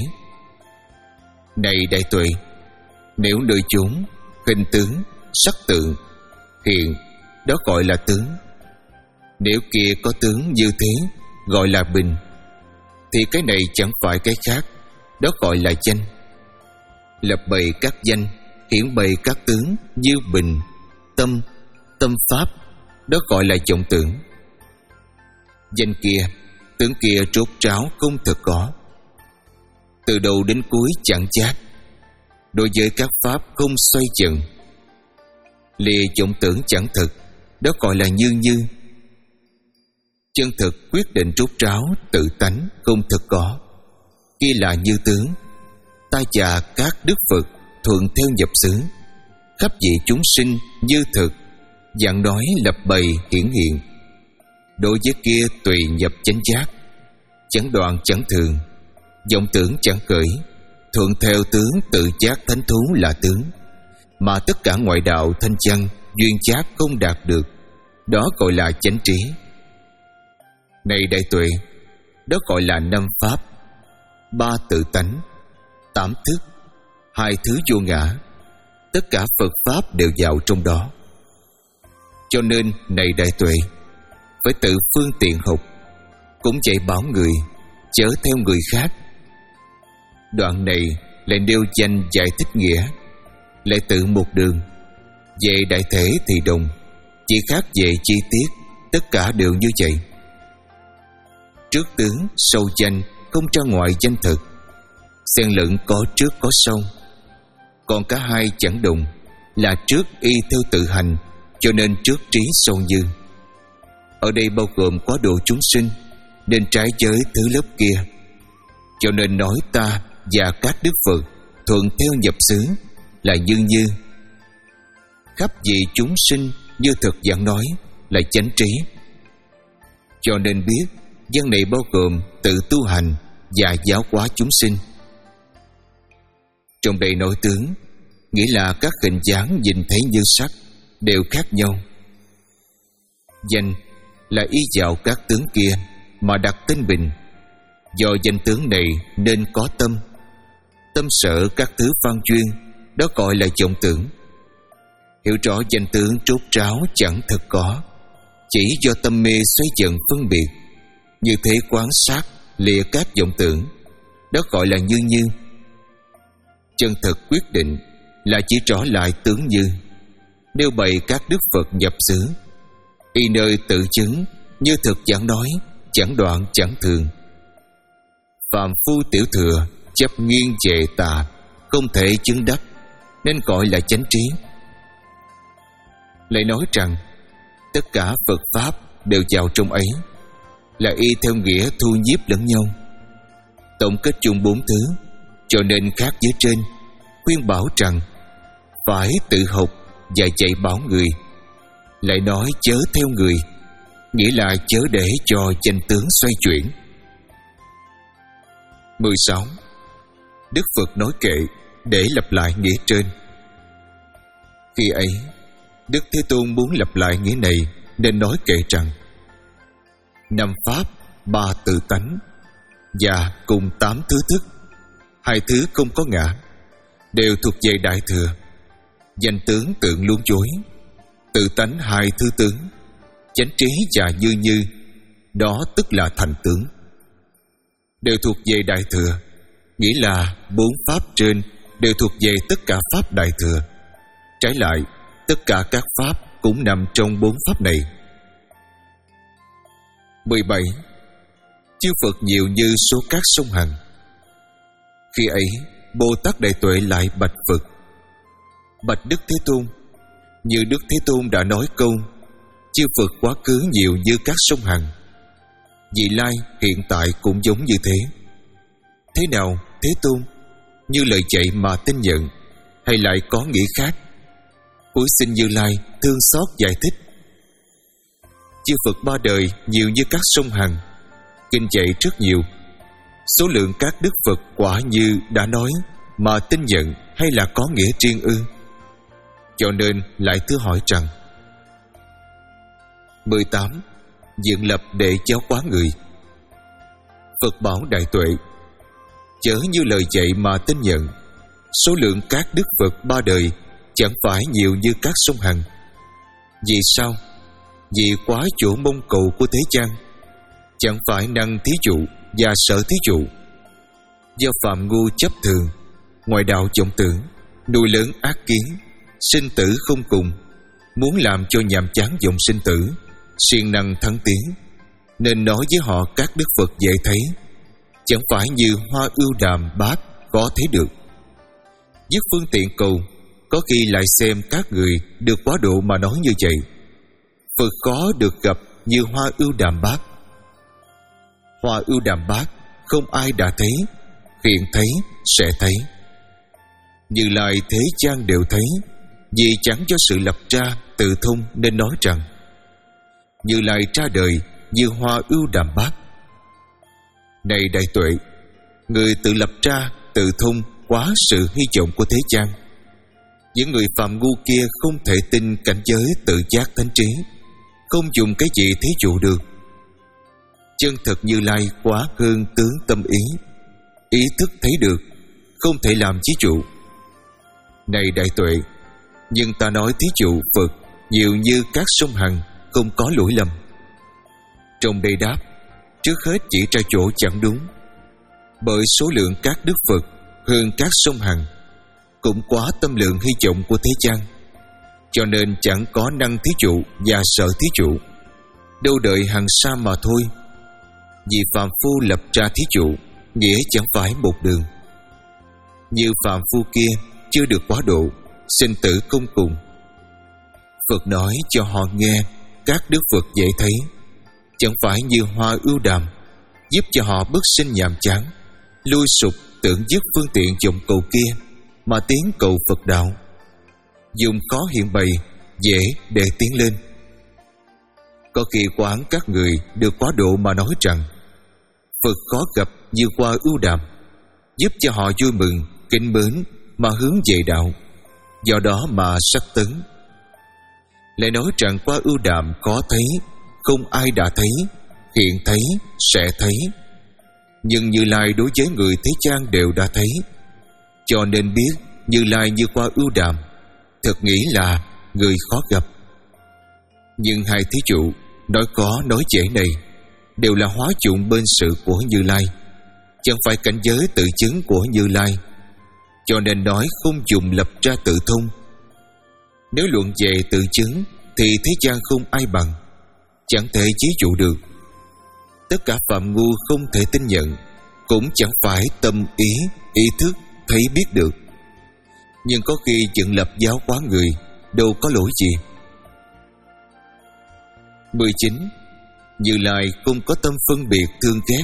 Này đại tuệ, nếu nơi chốn hình tướng, sắc tượng hiện, đó gọi là tướng. Nếu kia có tướng như thế, gọi là bình, thì cái này chẳng phải cái khác, đó gọi là danh. Lập bày các danh, hiển bày các tướng như bình, tâm, tâm pháp, đó gọi là vọng tưởng. Danh kia, tướng kia trốt tráo không thực có, từ đầu đến cuối chẳng chát. Đối với các pháp không xoay chừng, lìa vọng tưởng chẳng thực, đó gọi là như như. Chân thực quyết định trốt tráo tự tánh không thực có, kia là như tướng. Ta và các đức Phật thuận theo nhập xứ, khắp vị chúng sinh như thực, dạng nói lập bày hiển hiện. Đối với kia tùy nhập chánh giác, chẳng đoạn chẳng thường, vọng tưởng chẳng khởi, thuận theo tướng tự giác thánh thú là tướng, mà tất cả ngoại đạo thanh văn duyên giác không đạt được, đó gọi là chánh trí. Này đại tuệ, đó gọi là năm pháp, ba tự tánh, tám thức, hai thứ vô ngã, tất cả Phật pháp đều vào trong đó. Cho nên này đại tuệ, phải tự phương tiện học, cũng dạy bảo người, chớ theo người khác. Đoạn này lại nêu danh giải thích nghĩa, lại tự một đường. Về đại thể thì đồng, chỉ khác về chi tiết, tất cả đều như vậy. Trước tướng sâu danh, không ra ngoài danh thực, xen lẫn có trước có sau. Còn cả hai chẳng đồng, là trước y theo tự hành, cho nên trước trí sâu như. Ở đây bao gồm có độ chúng sinh, nên trái với thứ lớp kia. Cho nên nói ta và các đức Phật thuận theo nhập xứ là như như. Khắp vị chúng sinh như thực giảng nói là chánh trí. Cho nên biết văn này bao gồm tự tu hành và giáo hóa chúng sinh. Trong đây nói tướng, nghĩa là các hình dáng nhìn thấy như sắc đều khác nhau. Danh là y vào các tướng kia mà đặt tên bình. Do danh tướng này nên có tâm. Tâm sở các thứ phan duyên, đó gọi là vọng tưởng. Hiểu rõ danh tướng trốt tráo chẳng thực có, chỉ do tâm mê xoay dần phân biệt. Như thế quán sát lìa các vọng tưởng, đó gọi là như như. Chân thực quyết định là chỉ rõ lại tướng như. Nêu bày các đức Phật nhập xứ, y nơi tự chứng như thực giảng nói, chẳng đoạn chẳng thường. Phàm phu tiểu thừa chấp nghiêng về tà, không thể chứng đắc, nên gọi là chánh trí. Lại nói rằng tất cả Phật pháp đều vào trong ấy, là y theo nghĩa thu nhiếp lẫn nhau, tổng kết chung bốn thứ. Cho nên khác với trên, khuyên bảo rằng phải tự học và dạy bảo người. Lại nói chớ theo người, nghĩa là chớ để cho danh tướng xoay chuyển. mười sáu. Đức Phật nói kệ để lặp lại nghĩa trên. Khi ấy, Đức Thế Tôn muốn lặp lại nghĩa này nên nói kệ rằng: năm pháp, ba tự tánh và cùng tám thứ thức, hai thứ không có ngã, đều thuộc về Đại Thừa. Danh tướng tượng luôn chối, tự tánh hai thứ tướng, chánh trí và như như, đó tức là thành tướng, đều thuộc về Đại Thừa. Nghĩa là bốn pháp trên đều thuộc về tất cả pháp Đại Thừa. Trái lại, tất cả các pháp cũng nằm trong bốn pháp này. mười bảy. Chư Phật nhiều như số cát sông Hằng. Khi ấy, Bồ Tát Đại Tuệ lại bạch Phật: bạch Đức Thế Tôn, như Đức Thế Tôn đã nói câu chư Phật quá khứ nhiều như các sông Hằng, vị lai hiện tại cũng giống như thế. Thế nào Thế Tôn? Như lời dạy mà tin nhận, hay lại có nghĩa khác? Cuối xin Như Lai thương xót giải thích. Chư Phật ba đời nhiều như các sông Hằng, kinh dạy rất nhiều. Số lượng các đức Phật quả như đã nói mà tin nhận, hay là có nghĩa riêng ư? Cho nên lại thưa hỏi rằng: mười tám. Dựng lập để giáo hóa người. Phật bảo Đại Tuệ: chớ như lời dạy mà tin nhận. Số lượng các đức Phật ba đời chẳng phải nhiều như các sông Hằng. Vì sao? Vì quá chỗ mong cầu của thế gian, chẳng phải năng thí dụ và sợ thí dụ. Do phạm ngu chấp thường, ngoại đạo vọng tưởng, nuôi lớn ác kiến, sinh tử không cùng, muốn làm cho nhàm chán vọng sinh tử, siêng năng thắng tiến, nên nói với họ các đức Phật dễ thấy, chẳng phải như hoa ưu đàm bát có thấy được. Dứt phương tiện cầu, có khi lại xem các người được quá độ mà nói như vậy. Phật khó được gặp như hoa ưu đàm bát. Hoa ưu đàm bát không ai đã thấy, hiện thấy sẽ thấy. Như Lai thế gian đều thấy, vì chẳng cho sự lập ra tự thông nên nói rằng: Như Lai ra đời như hoa ưu đàm bát. Này Đại Tuệ, người tự lập ra tự thông quá sự hy vọng của thế gian. Những người phàm ngu kia không thể tin cảnh giới tự giác thánh trí, không dùng cái gì thí dụ được. Chân thật Như Lai quá hơn tướng tâm ý, ý thức thấy được, không thể làm thí dụ. Này Đại Tuệ, nhưng ta nói thí dụ Phật nhiều như các sông Hằng, không có lỗi lầm. Trong đây đáp, trước hết chỉ ra chỗ chẳng đúng. Bởi số lượng các đức Phật hơn các sông Hằng, cũng quá tâm lượng hy vọng của thế gian, cho nên chẳng có năng thí dụ và sợ thí dụ, đâu đợi hằng sa mà thôi. Vì phàm phu lập ra thí dụ, nghĩa chẳng phải một đường. Như phàm phu kia chưa được quá độ, sinh tử không cùng. Phật nói cho họ nghe các đức Phật dễ thấy, chẳng phải như hoa ưu đàm, giúp cho họ bất sinh nhàm chán, lui sụp tưởng dứt phương tiện vọng cầu kia mà tiến cầu Phật đạo. Dùng khó hiện bày, dễ để tiến lên. Có khi quán các người được quá độ mà nói rằng Phật khó gặp như hoa ưu đàm, giúp cho họ vui mừng, kính mến mà hướng về đạo, do đó mà sắc tấn. Lại nói rằng hoa ưu đàm khó thấy, không ai đã thấy, hiện thấy, sẽ thấy. Nhưng Như Lai đối với người thế gian đều đã thấy, cho nên biết Như Lai như hoa ưu đàm, thật nghĩ là người khó gặp. Nhưng hai thí dụ nói khó nói dễ này đều là hóa dụng bên sự của Như Lai, chẳng phải cảnh giới tự chứng của Như Lai, cho nên nói không dùng lập ra tự thông. Nếu luận về tự chứng thì thế gian không ai bằng, chẳng thể ví dụ được. Tất cả phạm ngu không thể tin nhận, cũng chẳng phải tâm ý, ý thức thấy biết được. Nhưng có khi dựng lập giáo hóa người, đâu có lỗi gì. mười chín. Như Lai không có tâm phân biệt thương ghét.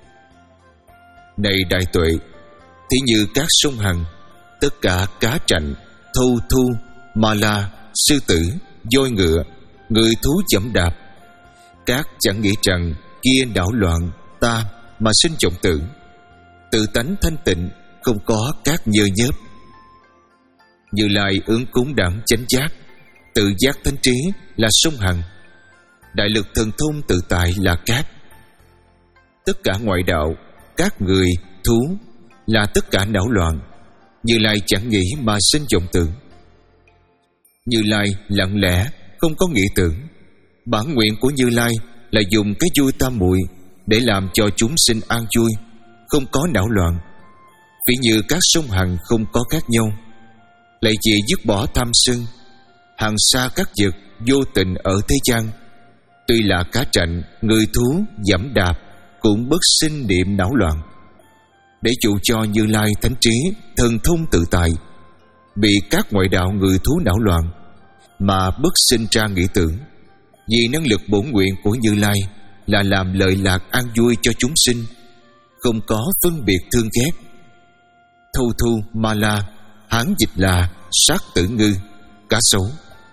Này Đại Tuệ, thí như các sông Hằng, tất cả cá trạnh, thâu thu, ma la, sư tử, voi ngựa, người thú dẫm đạp, các chẳng nghĩ rằng kia đảo loạn ta mà sinh vọng tưởng. Tự tánh thanh tịnh, không có các nhơ nhớp. Như Lai ứng cúng đẳng chánh giác, tự giác thánh trí là sông Hằng, đại lực thần thông tự tại là cát. Tất cả ngoại đạo, các người, thú là tất cả não loạn. Như Lai chẳng nghĩ mà sinh vọng tưởng. Như Lai lặng lẽ, không có nghĩ tưởng. Bản nguyện của Như Lai là dùng cái vui tam muội để làm cho chúng sinh an vui, không có não loạn. Ví như các sông Hằng không có khác nhau. Lại chỉ dứt bỏ tham sân, hàng xa các vật vô tình ở thế gian. Tuy là cá trạnh, người thú dẫm đạp cũng bất sinh niệm não loạn. Để dụ cho Như Lai thánh trí thần thông tự tại, bị các ngoại đạo người thú não loạn mà bất sinh ra nghĩ tưởng. Vì năng lực bổn nguyện của Như Lai là làm lợi lạc an vui cho chúng sinh, không có phân biệt thương ghét. Thâu thu ma la, Hán dịch là sát tử ngư, cá sấu.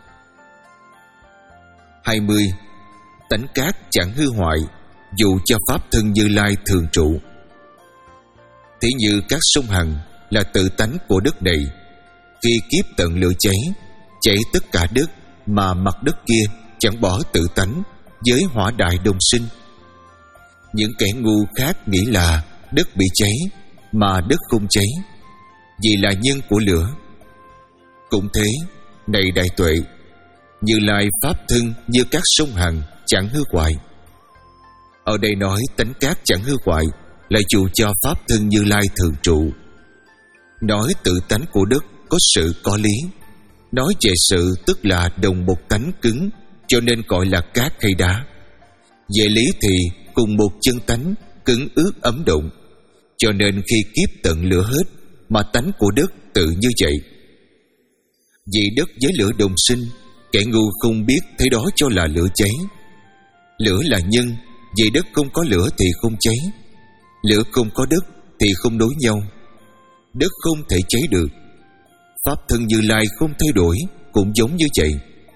Hai mươi. Tánh cát chẳng hư hoại, dụ cho pháp thân Như Lai thường trụ. Thí như các sông Hằng là tự tánh của đất này, khi kiếp tận lửa cháy, cháy tất cả đất, mà mặt đất kia chẳng bỏ tự tánh với hỏa đại đồng sinh. Những kẻ ngu khác nghĩ là đất bị cháy mà đất không cháy, vì là nhân của lửa. Cũng thế, này đại tuệ, Như Lai pháp thân như các sông Hằng chẳng hư hoại. Ở đây nói tánh cát chẳng hư hoại là dụ cho pháp thân Như Lai thường trụ. Nói tự tánh của đất có sự có lý. Nói về sự tức là đồng một tánh cứng, cho nên gọi là cát hay đá. Về lý thì cùng một chân tánh cứng ướt ấm động, cho nên khi kiếp tận lửa hết mà tánh của đất tự như vậy. Vì đất với lửa đồng sinh, kẻ ngu không biết thấy đó cho là lửa cháy. Lửa là nhân, vì đất không có lửa thì không cháy. Lửa không có đất thì không nối nhau. Đất không thể cháy được. Pháp thân Như Lai không thay đổi cũng giống như vậy.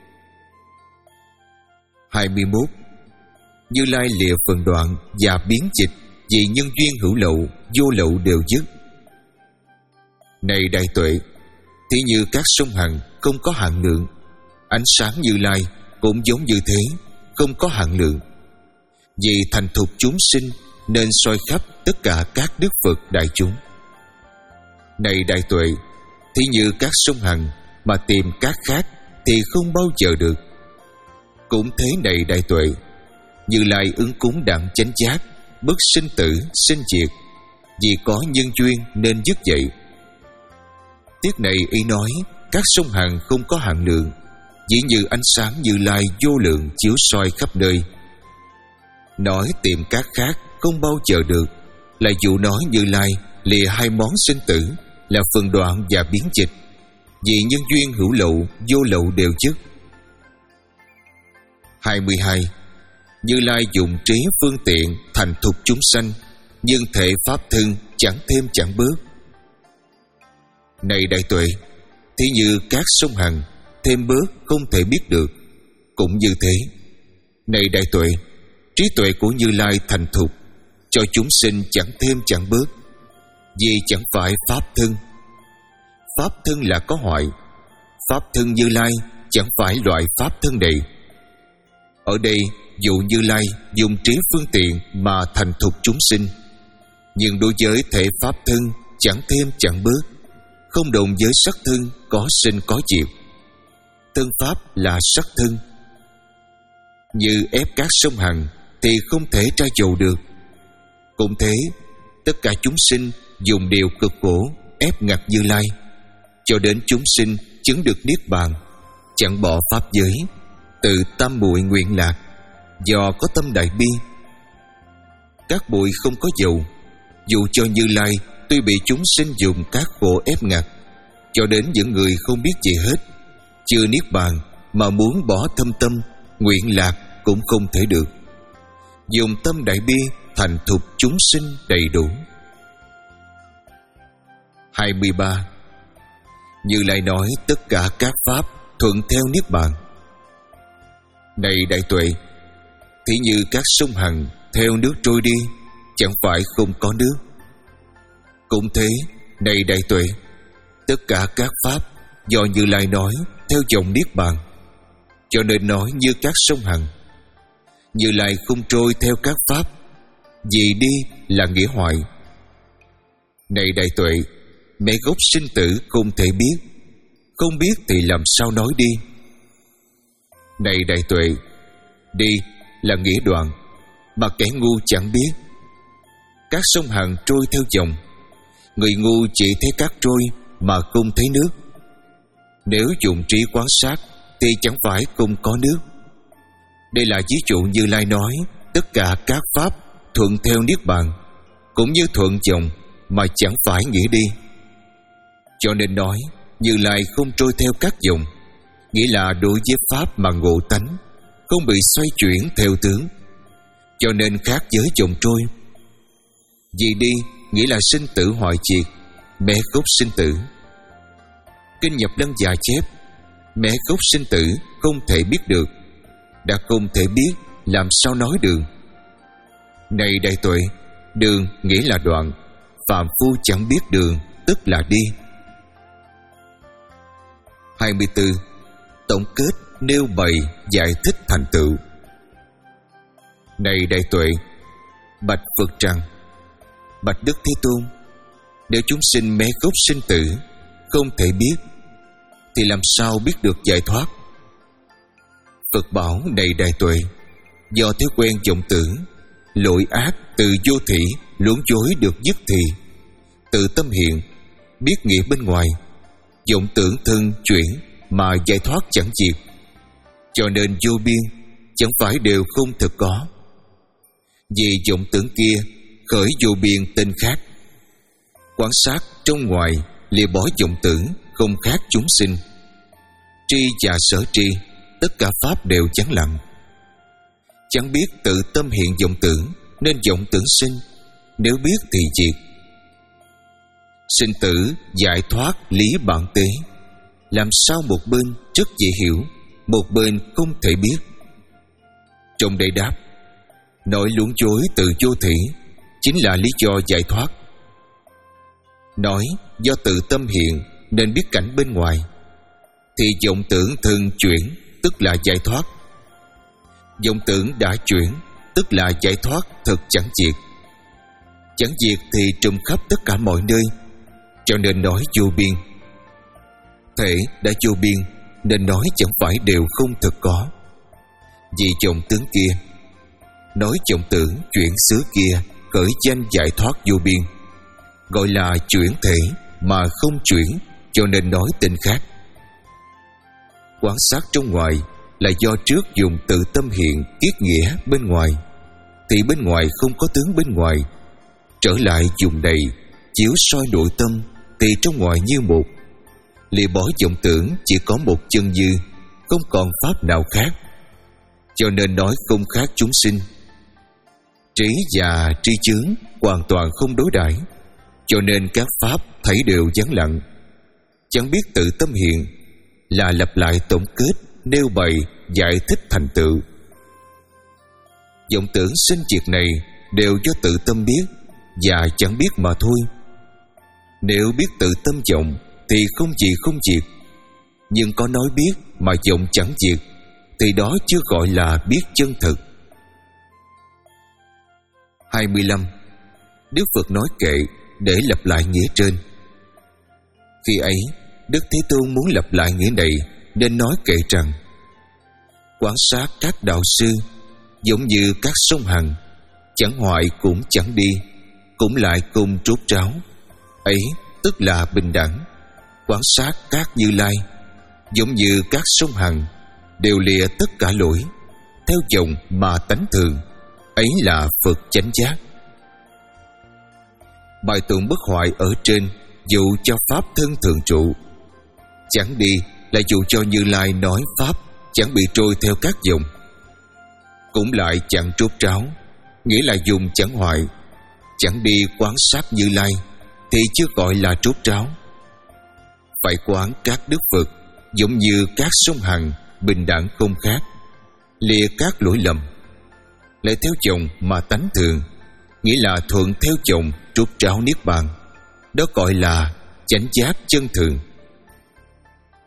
Hai mươi mốt. Như Lai lìa phần đoạn và biến dịch, vì nhân duyên hữu lậu, vô lậu đều dứt. Này đại tuệ, thì như các sông Hằng không có hạn lượng, ánh sáng Như Lai cũng giống như thế, không có hạn lượng. Vì thành thục chúng sinh nên soi khắp tất cả các đức Phật đại chúng. Này đại tuệ, thì như các sông Hằng mà tìm các khác thì không bao giờ được. Cũng thế này đại tuệ, Như Lai ứng cúng đẳng chánh giác, bất sinh tử, sinh diệt, vì có nhân duyên nên dứt vậy. Tiết này ý nói các sông Hằng không có hạn lượng, chỉ như ánh sáng Như Lai vô lượng chiếu soi khắp nơi. Nói tìm các khác không bao giờ được, là dụ nói Như Lai lìa hai món sinh tử là phần đoạn và biến dịch, vì nhân duyên hữu lậu, vô lậu đều dứt. Hai mươi hai. Như Lai dùng trí phương tiện thành thục chúng sanh, nhưng thể pháp thân chẳng thêm chẳng bớt. Này đại tuệ, thí như các sông Hằng thêm bớt không thể biết được, cũng như thế. Này đại tuệ, trí tuệ của Như Lai thành thục, cho chúng sinh chẳng thêm chẳng bớt, vì chẳng phải pháp thân. Pháp thân là có hoại, pháp thân Như Lai chẳng phải loại pháp thân này. Ở đây dụ Như Lai dùng trí phương tiện mà thành thục chúng sinh, nhưng đối với thể pháp thân chẳng thêm chẳng bớt, không đồng với sắc thân có sinh có diệt. Thân pháp là sắc thân. Như ép các sông Hằng thì không thể tra dầu được. Cũng thế, tất cả chúng sinh dùng điều cực khổ ép ngặt Như Lai, cho đến chúng sinh chứng được niết bàn, chẳng bỏ pháp giới, tự tam muội nguyện lạc, do có tâm đại bi. Các bụi không có dầu, dù cho Như Lai tuy bị chúng sinh dùng các khổ ép ngặt, cho đến những người không biết gì hết, chưa niết bàn mà muốn bỏ thâm tâm nguyện lạc cũng không thể được. Dùng tâm đại bi thành thục chúng sinh đầy đủ. Hai mươi ba. Như Lai nói tất cả các pháp thuận theo niết bàn. Này đại tuệ, thí như các sông Hằng theo nước trôi đi, chẳng phải không có nước. Cũng thế, này đại tuệ, tất cả các pháp Do Như Lai nói theo dòng niết bàn, cho nên nói như các sông Hằng. Như Lai không trôi theo các pháp, vì đi là nghĩa hoại. Này đại tuệ, mẹ gốc sinh tử không thể biết, không biết thì làm sao nói đi. Này đại tuệ, đi là nghĩa đoạn, mà kẻ ngu chẳng biết. Các sông Hằng trôi theo dòng, người ngu chỉ thấy cát trôi mà không thấy nước. Nếu dùng trí quan sát thì chẳng phải không có nước. Đây là ví dụ Như Lai nói tất cả các pháp thuận theo niết bàn, cũng như thuận dòng mà chẳng phải nghĩa đi. Cho nên nói Như Lai không trôi theo các dòng, nghĩa là đối với pháp mà ngộ tánh, không bị xoay chuyển theo tướng, cho nên khác với dòng trôi. Vì đi nghĩa là sinh tử hoại diệt, mẹ gốc sinh tử. Kinh Nhập Lăng Già chép mẹ gốc sinh tử không thể biết được, đã không thể biết làm sao nói đường. Này đại tuệ, đường nghĩa là đoạn, phàm phu chẳng biết đường tức là đi. hai mươi tư. Tổng kết nêu bày giải thích thành tựu. Này đại tuệ, bạch Phật rằng: bạch Đức Thế Tôn, nếu chúng sinh mé gốc sinh tử không thể biết, thì làm sao biết được giải thoát? Phật bảo: này đại tuệ, do thói quen vọng tưởng, lỗi ác từ vô thỉ luống dối được dứt thì, tự tâm hiện, biết nghĩa bên ngoài, vọng tưởng thân chuyển mà giải thoát chẳng diệt, cho nên vô biên chẳng phải đều không thực có. Vì vọng tưởng kia khởi vô biên tên khác. Quan sát trong ngoài, lìa bỏ vọng tưởng, không khác chúng sinh. Tri và sở tri, tất cả pháp đều vắng lặng. Chẳng biết tự tâm hiện vọng tưởng, nên vọng tưởng sinh, nếu biết thì diệt. Sinh tử giải thoát lý bản tế, làm sao một bên rất dễ hiểu, một bên không thể biết? Trong đây đáp: nói luống dối từ vô thỉ chính là lý do giải thoát. Nói do tự tâm hiện nên biết cảnh bên ngoài, thì vọng tưởng thân chuyển tức là giải thoát. Vọng tưởng đã chuyển tức là giải thoát thật chẳng diệt. Chẳng diệt thì trùm khắp tất cả mọi nơi, cho nên nói vô biên. Thể đã vô biên nên nói chẳng phải đều không thực có. Vì vọng tướng kia, nói vọng tưởng chuyển xứ kia khởi danh giải thoát vô biên, gọi là chuyển thể mà không chuyển, cho nên nói tên khác. Quan sát trong ngoài là do trước dùng tự tâm hiện kiết nghĩa bên ngoài, thì bên ngoài không có tướng bên ngoài. Trở lại dùng này chiếu soi nội tâm, thì trong ngoài như một. Lìa bỏ vọng tưởng chỉ có một chân dư, không còn pháp nào khác, cho nên nói không khác chúng sinh. Trí và tri chướng hoàn toàn không đối đãi, cho nên các pháp thấy đều vắng lặng. Chẳng biết tự tâm hiện là lặp lại tổng kết, nêu bày giải thích thành tựu. Vọng tưởng sinh diệt này đều do tự tâm biết và chẳng biết mà thôi. Nếu biết tự tâm vọng thì không gì không diệt, nhưng có nói biết mà vọng chẳng diệt, thì đó chưa gọi là biết chân thực. hai mươi lăm. Đức Phật nói kệ để lặp lại nghĩa trên. Khi ấy Đức Thế Tôn muốn lặp lại nghĩa này, nên nói kệ rằng: quan sát các đạo sư giống như các sông Hằng, chẳng hoại cũng chẳng đi, cũng lại cùng trút tráo. Ấy tức là bình đẳng. Quan sát các Như Lai giống như các sông Hằng, đều lìa tất cả lỗi, theo dòng mà tánh thường. Ấy là Phật chánh giác. Bài tụng bất hoại ở trên dụ cho pháp thân thường trụ. Chẳng đi là dụ cho Như Lai nói pháp chẳng bị trôi theo các dòng, cũng lại chẳng trút tráo, nghĩa là dùng chẳng hoại. Chẳng đi quán sát Như Lai thì chưa gọi là trút tráo. Phải quán các đức Phật giống như các sông Hằng, bình đẳng không khác, lìa các lỗi lầm, lại theo chồng mà tánh thường, nghĩa là thuận theo chồng trút tráo niết bàn. Đó gọi là chánh giác chân thường.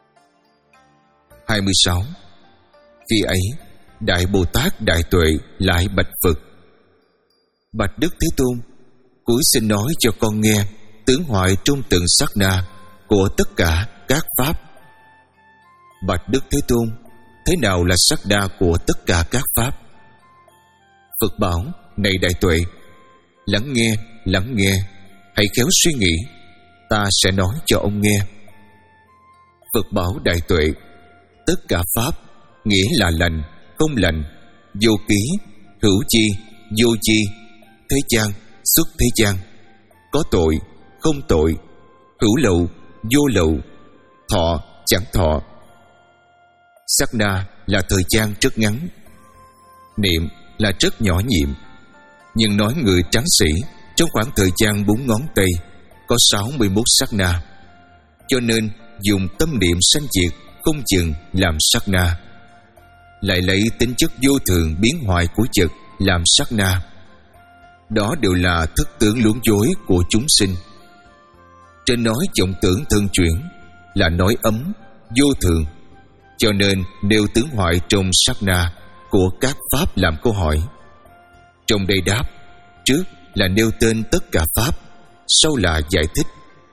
hai mươi sáu. Khi ấy, Đại Bồ Tát Đại Tuệ lại bạch Phật: Bạch Đức Thế Tôn, cúi xin nói cho con nghe tướng hoại trong từng sát na của tất cả các pháp. Bạch Đức Thế Tôn, thế nào là sát na của tất cả các pháp? Phật bảo: Này Đại Tuệ, lắng nghe, lắng nghe, hãy khéo suy nghĩ, ta sẽ nói cho ông nghe. Phật bảo Đại Tuệ: Tất cả pháp nghĩa là lành, không lành, vô ký, hữu chi, vô chi, thế gian, xuất thế gian, có tội, không tội, hữu lậu, vô lậu, thọ, chẳng thọ. Sát na là thời gian rất ngắn, niệm là rất nhỏ nhiệm, nhưng nói người tráng sĩ trong khoảng thời gian bốn ngón tay có sáu mươi mốt sát na, cho nên dùng tâm niệm sanh diệt không chừng làm sát na, lại lấy tính chất vô thường biến hoại của vật làm sát na. Đó đều là thức tưởng luống dối của chúng sinh. Trên nói vọng tưởng thân chuyển là nói ấm, vô thường, cho nên nêu tướng hoại trong sát na của các pháp làm câu hỏi. Trong đây đáp, trước là nêu tên tất cả pháp, sau là giải thích.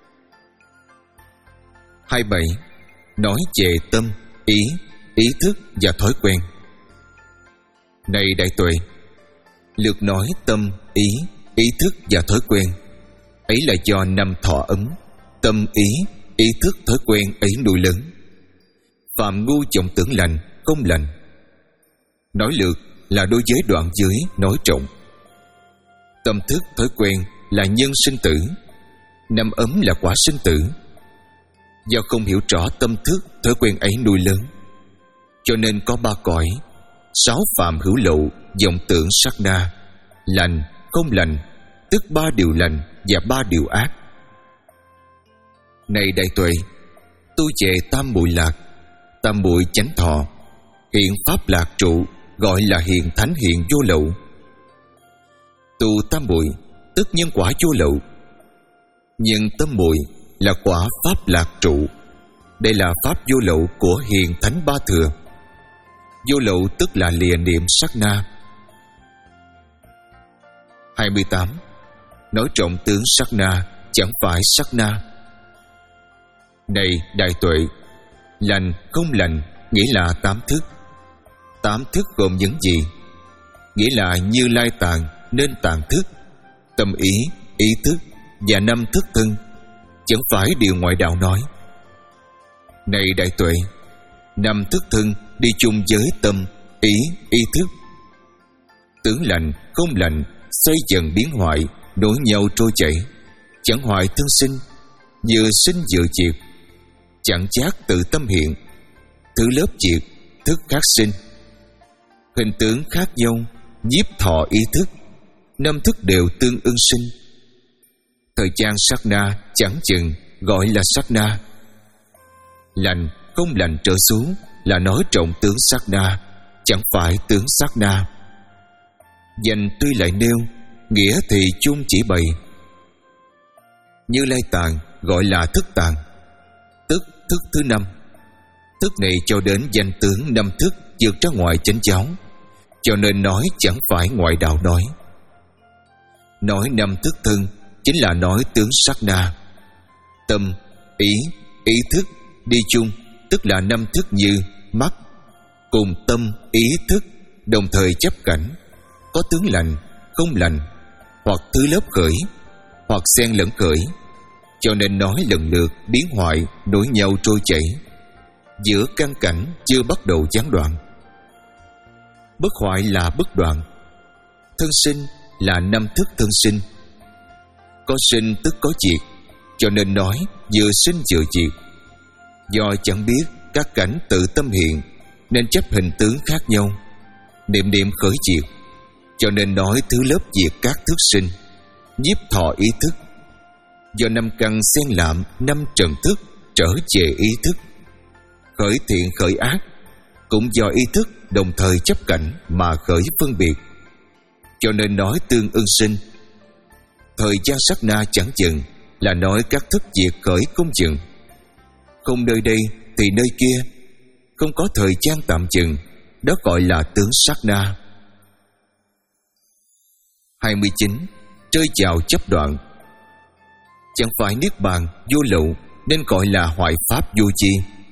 hai mươi bảy. Nói về tâm, ý, ý thức và thói quen. Này Đại Tuệ, lượt nói tâm, ý, ý thức và thói quen ấy là do năm thọ ấm, tâm ý, ý thức thói quen ấy nuôi lớn. Phạm ngu vọng tưởng lành, không lành. Nói lượt là đối với đoạn dưới nói trọng. Tâm thức thói quen là nhân sinh tử, năm ấm là quả sinh tử. Do không hiểu rõ tâm thức thói quen ấy nuôi lớn, cho nên có ba cõi: sáu phạm hữu lậu, vọng tưởng sát na, lành, không lành, tức ba điều lành và ba điều ác. Này Đại Tuệ, tu về tam muội lạc, tam muội chánh thọ, hiện pháp lạc trụ, gọi là hiện thánh hiện vô lậu. Tu tam muội tức nhân quả vô lậu, nhưng tâm muội là quả pháp lạc trụ. Đây là pháp vô lậu của hiền thánh ba thừa. Vô lậu tức là lìa niệm sát na. hai mươi tám. Nói trọng tướng sát na, chẳng phải sát na. Này Đại Tuệ, lành, không lành nghĩa là tám thức. Tám thức gồm những gì? Nghĩa là Như Lai tạng nên tạng thức, tâm ý, ý thức và năm thức thân, chẳng phải điều ngoại đạo nói. Này Đại Tuệ, năm thức thân đi chung với tâm, ý, ý thức. Tướng lành, không lành xoay dần biến hoại, nối nhau trôi chảy, chẳng hoại thân sinh, vừa sinh vừa diệt, chẳng giác tự tâm hiện. Thứ lớp diệt, thức khác sinh, hình tướng khác nhau, nhiếp thọ ý thức, năm thức đều tương ưng sinh. Thời gian sát na chẳng chừng gọi là sát na. Lành, không lành trở xuống là nói trọng tướng sát na, chẳng phải tướng sát na. Danh tuy lại nêu, nghĩa thì chung chỉ bày. Như Lai tạng gọi là thức tạng, tức thức thứ năm. Thức này cho đến danh tướng năm thức vượt ra ngoài chánh giáo, cho nên nói chẳng phải ngoại đạo nói. Nói năm thức thân chính là nói tướng sát na. Tâm, ý, ý thức đi chung, tức là năm thức như mắt, cùng tâm, ý thức đồng thời chấp cảnh, có tướng lành, không lành, hoặc thứ lớp khởi, hoặc xen lẫn khởi, cho nên nói lần lượt biến hoại, nối nhau trôi chảy, giữa căn cảnh chưa bắt đầu gián đoạn. Bất hoại là bất đoạn. Thân sinh là năm thức thân sinh. Có sinh tức có diệt, cho nên nói vừa sinh vừa diệt. Do chẳng biết các cảnh tự tâm hiện, nên chấp hình tướng khác nhau, niệm niệm khởi diệt, cho nên nói thứ lớp diệt các thức sinh, nhiếp thọ ý thức. Do năm căn xen lạm năm trần thức trở về ý thức, khởi thiện khởi ác, cũng do ý thức đồng thời chấp cảnh mà khởi phân biệt, cho nên nói tương ưng sinh. Thời gian sát na chẳng chừng là nói các thức diệt khởi không chừng. Không nơi đây thì nơi kia, không có thời gian tạm dừng, đó gọi là tướng sát na. Hai mươi chín. Rơi vào chấp đoạn. Chẳng phải niết bàn vô lậu nên gọi là hoại pháp vô chi.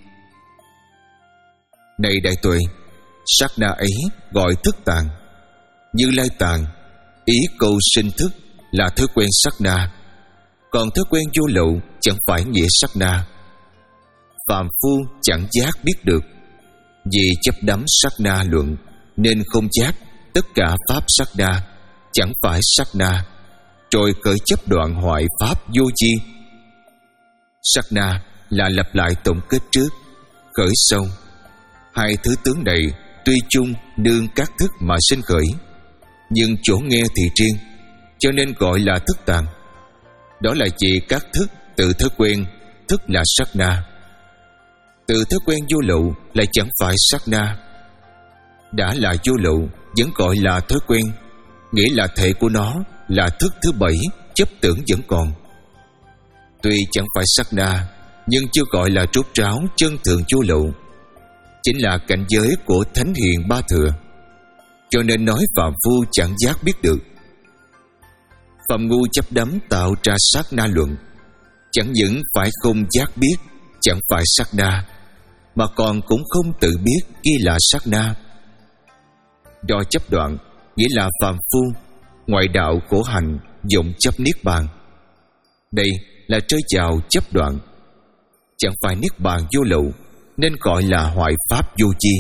Này đại tuệ, sát na ấy gọi thức tạng. Như Lai tạng, ý câu sinh thức là thói quen sát na, còn thói quen vô lậu chẳng phải nghĩa sát na. Phàm phu chẳng giác biết được, vì chấp đắm sát na luận nên không giác tất cả pháp sát na chẳng phải sát na, rồi khởi chấp đoạn hoại pháp vô chi. Sát na là lặp lại tổng kết trước, khởi sau. Hai thứ tướng này tuy chung nương các thức mà sinh khởi, nhưng chỗ nghe thì riêng, cho nên gọi là thức tạng. Đó là vì các thức tự thói quen, thức là sát na. Tự thói quen vô lậu là chẳng phải sát na. Đã là vô lậu vẫn gọi là thói quen, nghĩa là thể của nó là thức thứ bảy, chấp tưởng vẫn còn. Tuy chẳng phải sát na, nhưng chưa gọi là rốt ráo chân thượng vô lậu, chính là cảnh giới của thánh hiền ba thừa, cho nên nói phàm phu chẳng giác biết được. Phàm ngu chấp đắm tạo ra sát na luận, chẳng những phải không giác biết chẳng phải sát na, mà còn cũng không tự biết kia là sát na. Do chấp đoạn nghĩa là phàm phu ngoại đạo khổ hành dụng chấp niết bàn. Đây là rơi vào chấp đoạn, chẳng phải niết bàn vô lậu nên gọi là hoại pháp vô chi.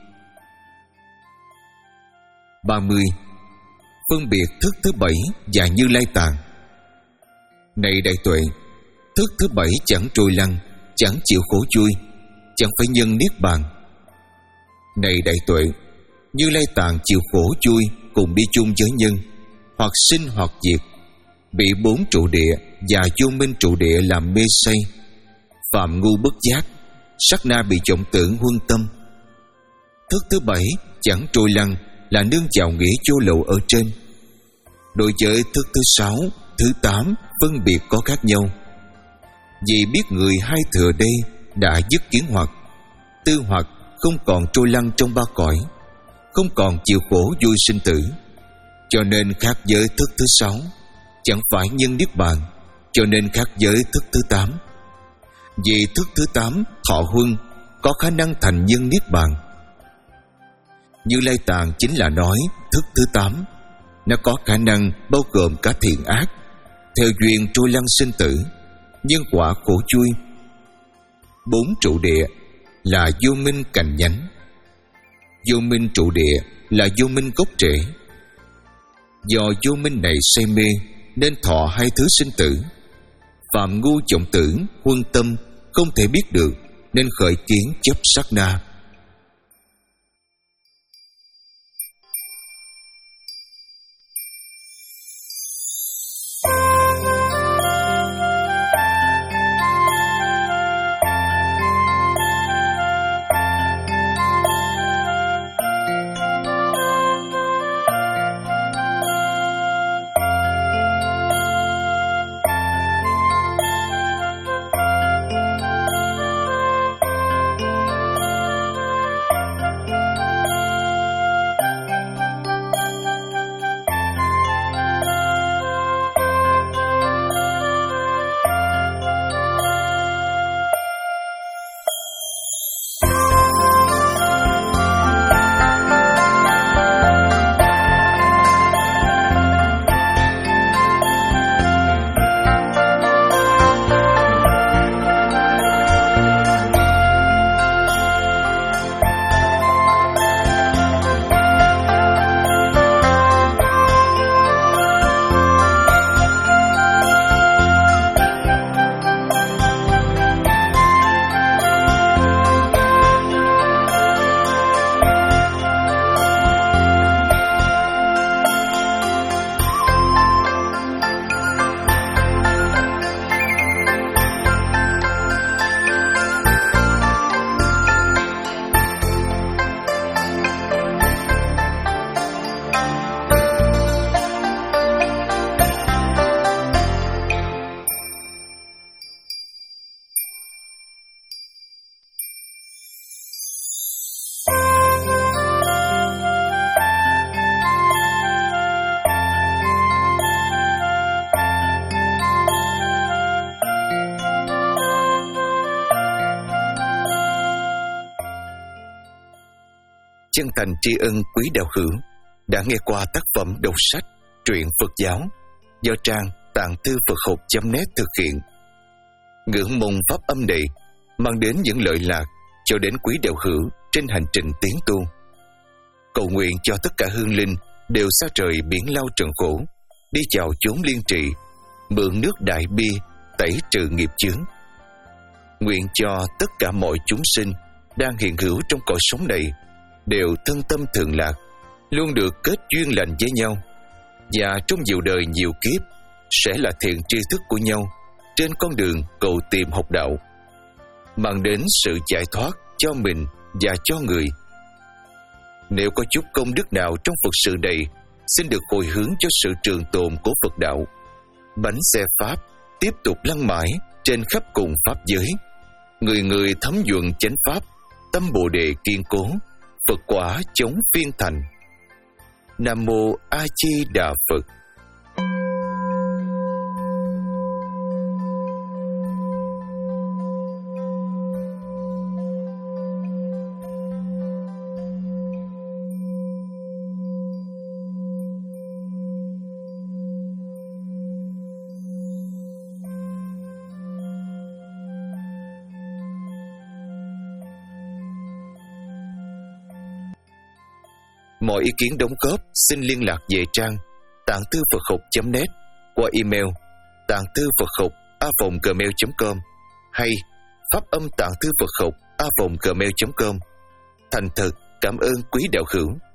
Ba mươi. Phân biệt thức thứ bảy và Như Lai tạng. Này đại tuệ, thức thứ bảy chẳng trôi lăn, chẳng chịu khổ chui, chẳng phải nhân niết bàn. Này đại tuệ, Như Lai tạng chịu khổ chui cùng đi chung với nhân, hoặc sinh hoặc diệt, bị bốn trụ địa và vô minh trụ địa làm mê say. Phạm ngu bất giác, sát na bị vọng tưởng huân tâm. Thức thứ bảy chẳng trôi lăn là nương vào nghĩa vô lậu ở trên. Đối với thức thứ sáu, thứ tám phân biệt có khác nhau. Vì biết người hai thừa đây đã dứt kiến hoặc, tư hoặc không còn trôi lăn trong ba cõi, không còn chịu khổ vui sinh tử, cho nên khác với thức thứ sáu. Chẳng phải nhân niết bàn, cho nên khác với thức thứ tám. Vì thức thứ tám thọ huân, có khả năng thành nhân niết bàn. Như Lai tạng chính là nói thức thứ tám, nó có khả năng bao gồm cả thiện ác, theo duyên trôi lăn sinh tử, nhân quả khổ chui. Bốn trụ địa là vô minh cành nhánh. Vô minh trụ địa là vô minh gốc rễ. Do vô minh này say mê nên thọ hai thứ sinh tử. Phạm ngu vọng tưởng huân tâm không thể biết được, nên khởi kiến chấp sát na. chân thành tri ân quý đạo hữu đã nghe qua tác phẩm đọc sách truyện Phật giáo do trang Tạng Thư Phật Học chấm net thực hiện. Ngưỡng mong pháp âm này mang đến những lợi lạc cho đến quý đạo hữu trên hành trình tiến tu. Cầu nguyện cho tất cả hương linh đều xa rời biển lao trần khổ, đi chào chốn liên trị, mượn nước đại bi tẩy trừ nghiệp chướng. Nguyện cho tất cả mọi chúng sinh đang hiện hữu trong cõi sống này đều thân tâm thường lạc, luôn được kết duyên lành với nhau, và trong nhiều đời nhiều kiếp sẽ là thiện tri thức của nhau trên con đường cầu tìm học đạo, mang đến sự giải thoát cho mình và cho người. Nếu có chút công đức nào trong Phật sự này, xin được hồi hướng cho sự trường tồn của Phật đạo. Bánh xe Pháp tiếp tục lăn mãi trên khắp cùng Pháp giới. Người người thấm nhuận chánh Pháp, tâm Bồ Đề kiên cố, Phật quả chống phiên thành. Nam Mô A Di Đà Phật. Mọi ý kiến đóng góp xin liên lạc về trang tạng thư phật học chấm net qua email tạng thư phật học a vòng gmail chấm com hay pháp âm tạng thư phật học a vòng gmail chấm com. Thành thật cảm ơn quý đạo hữu.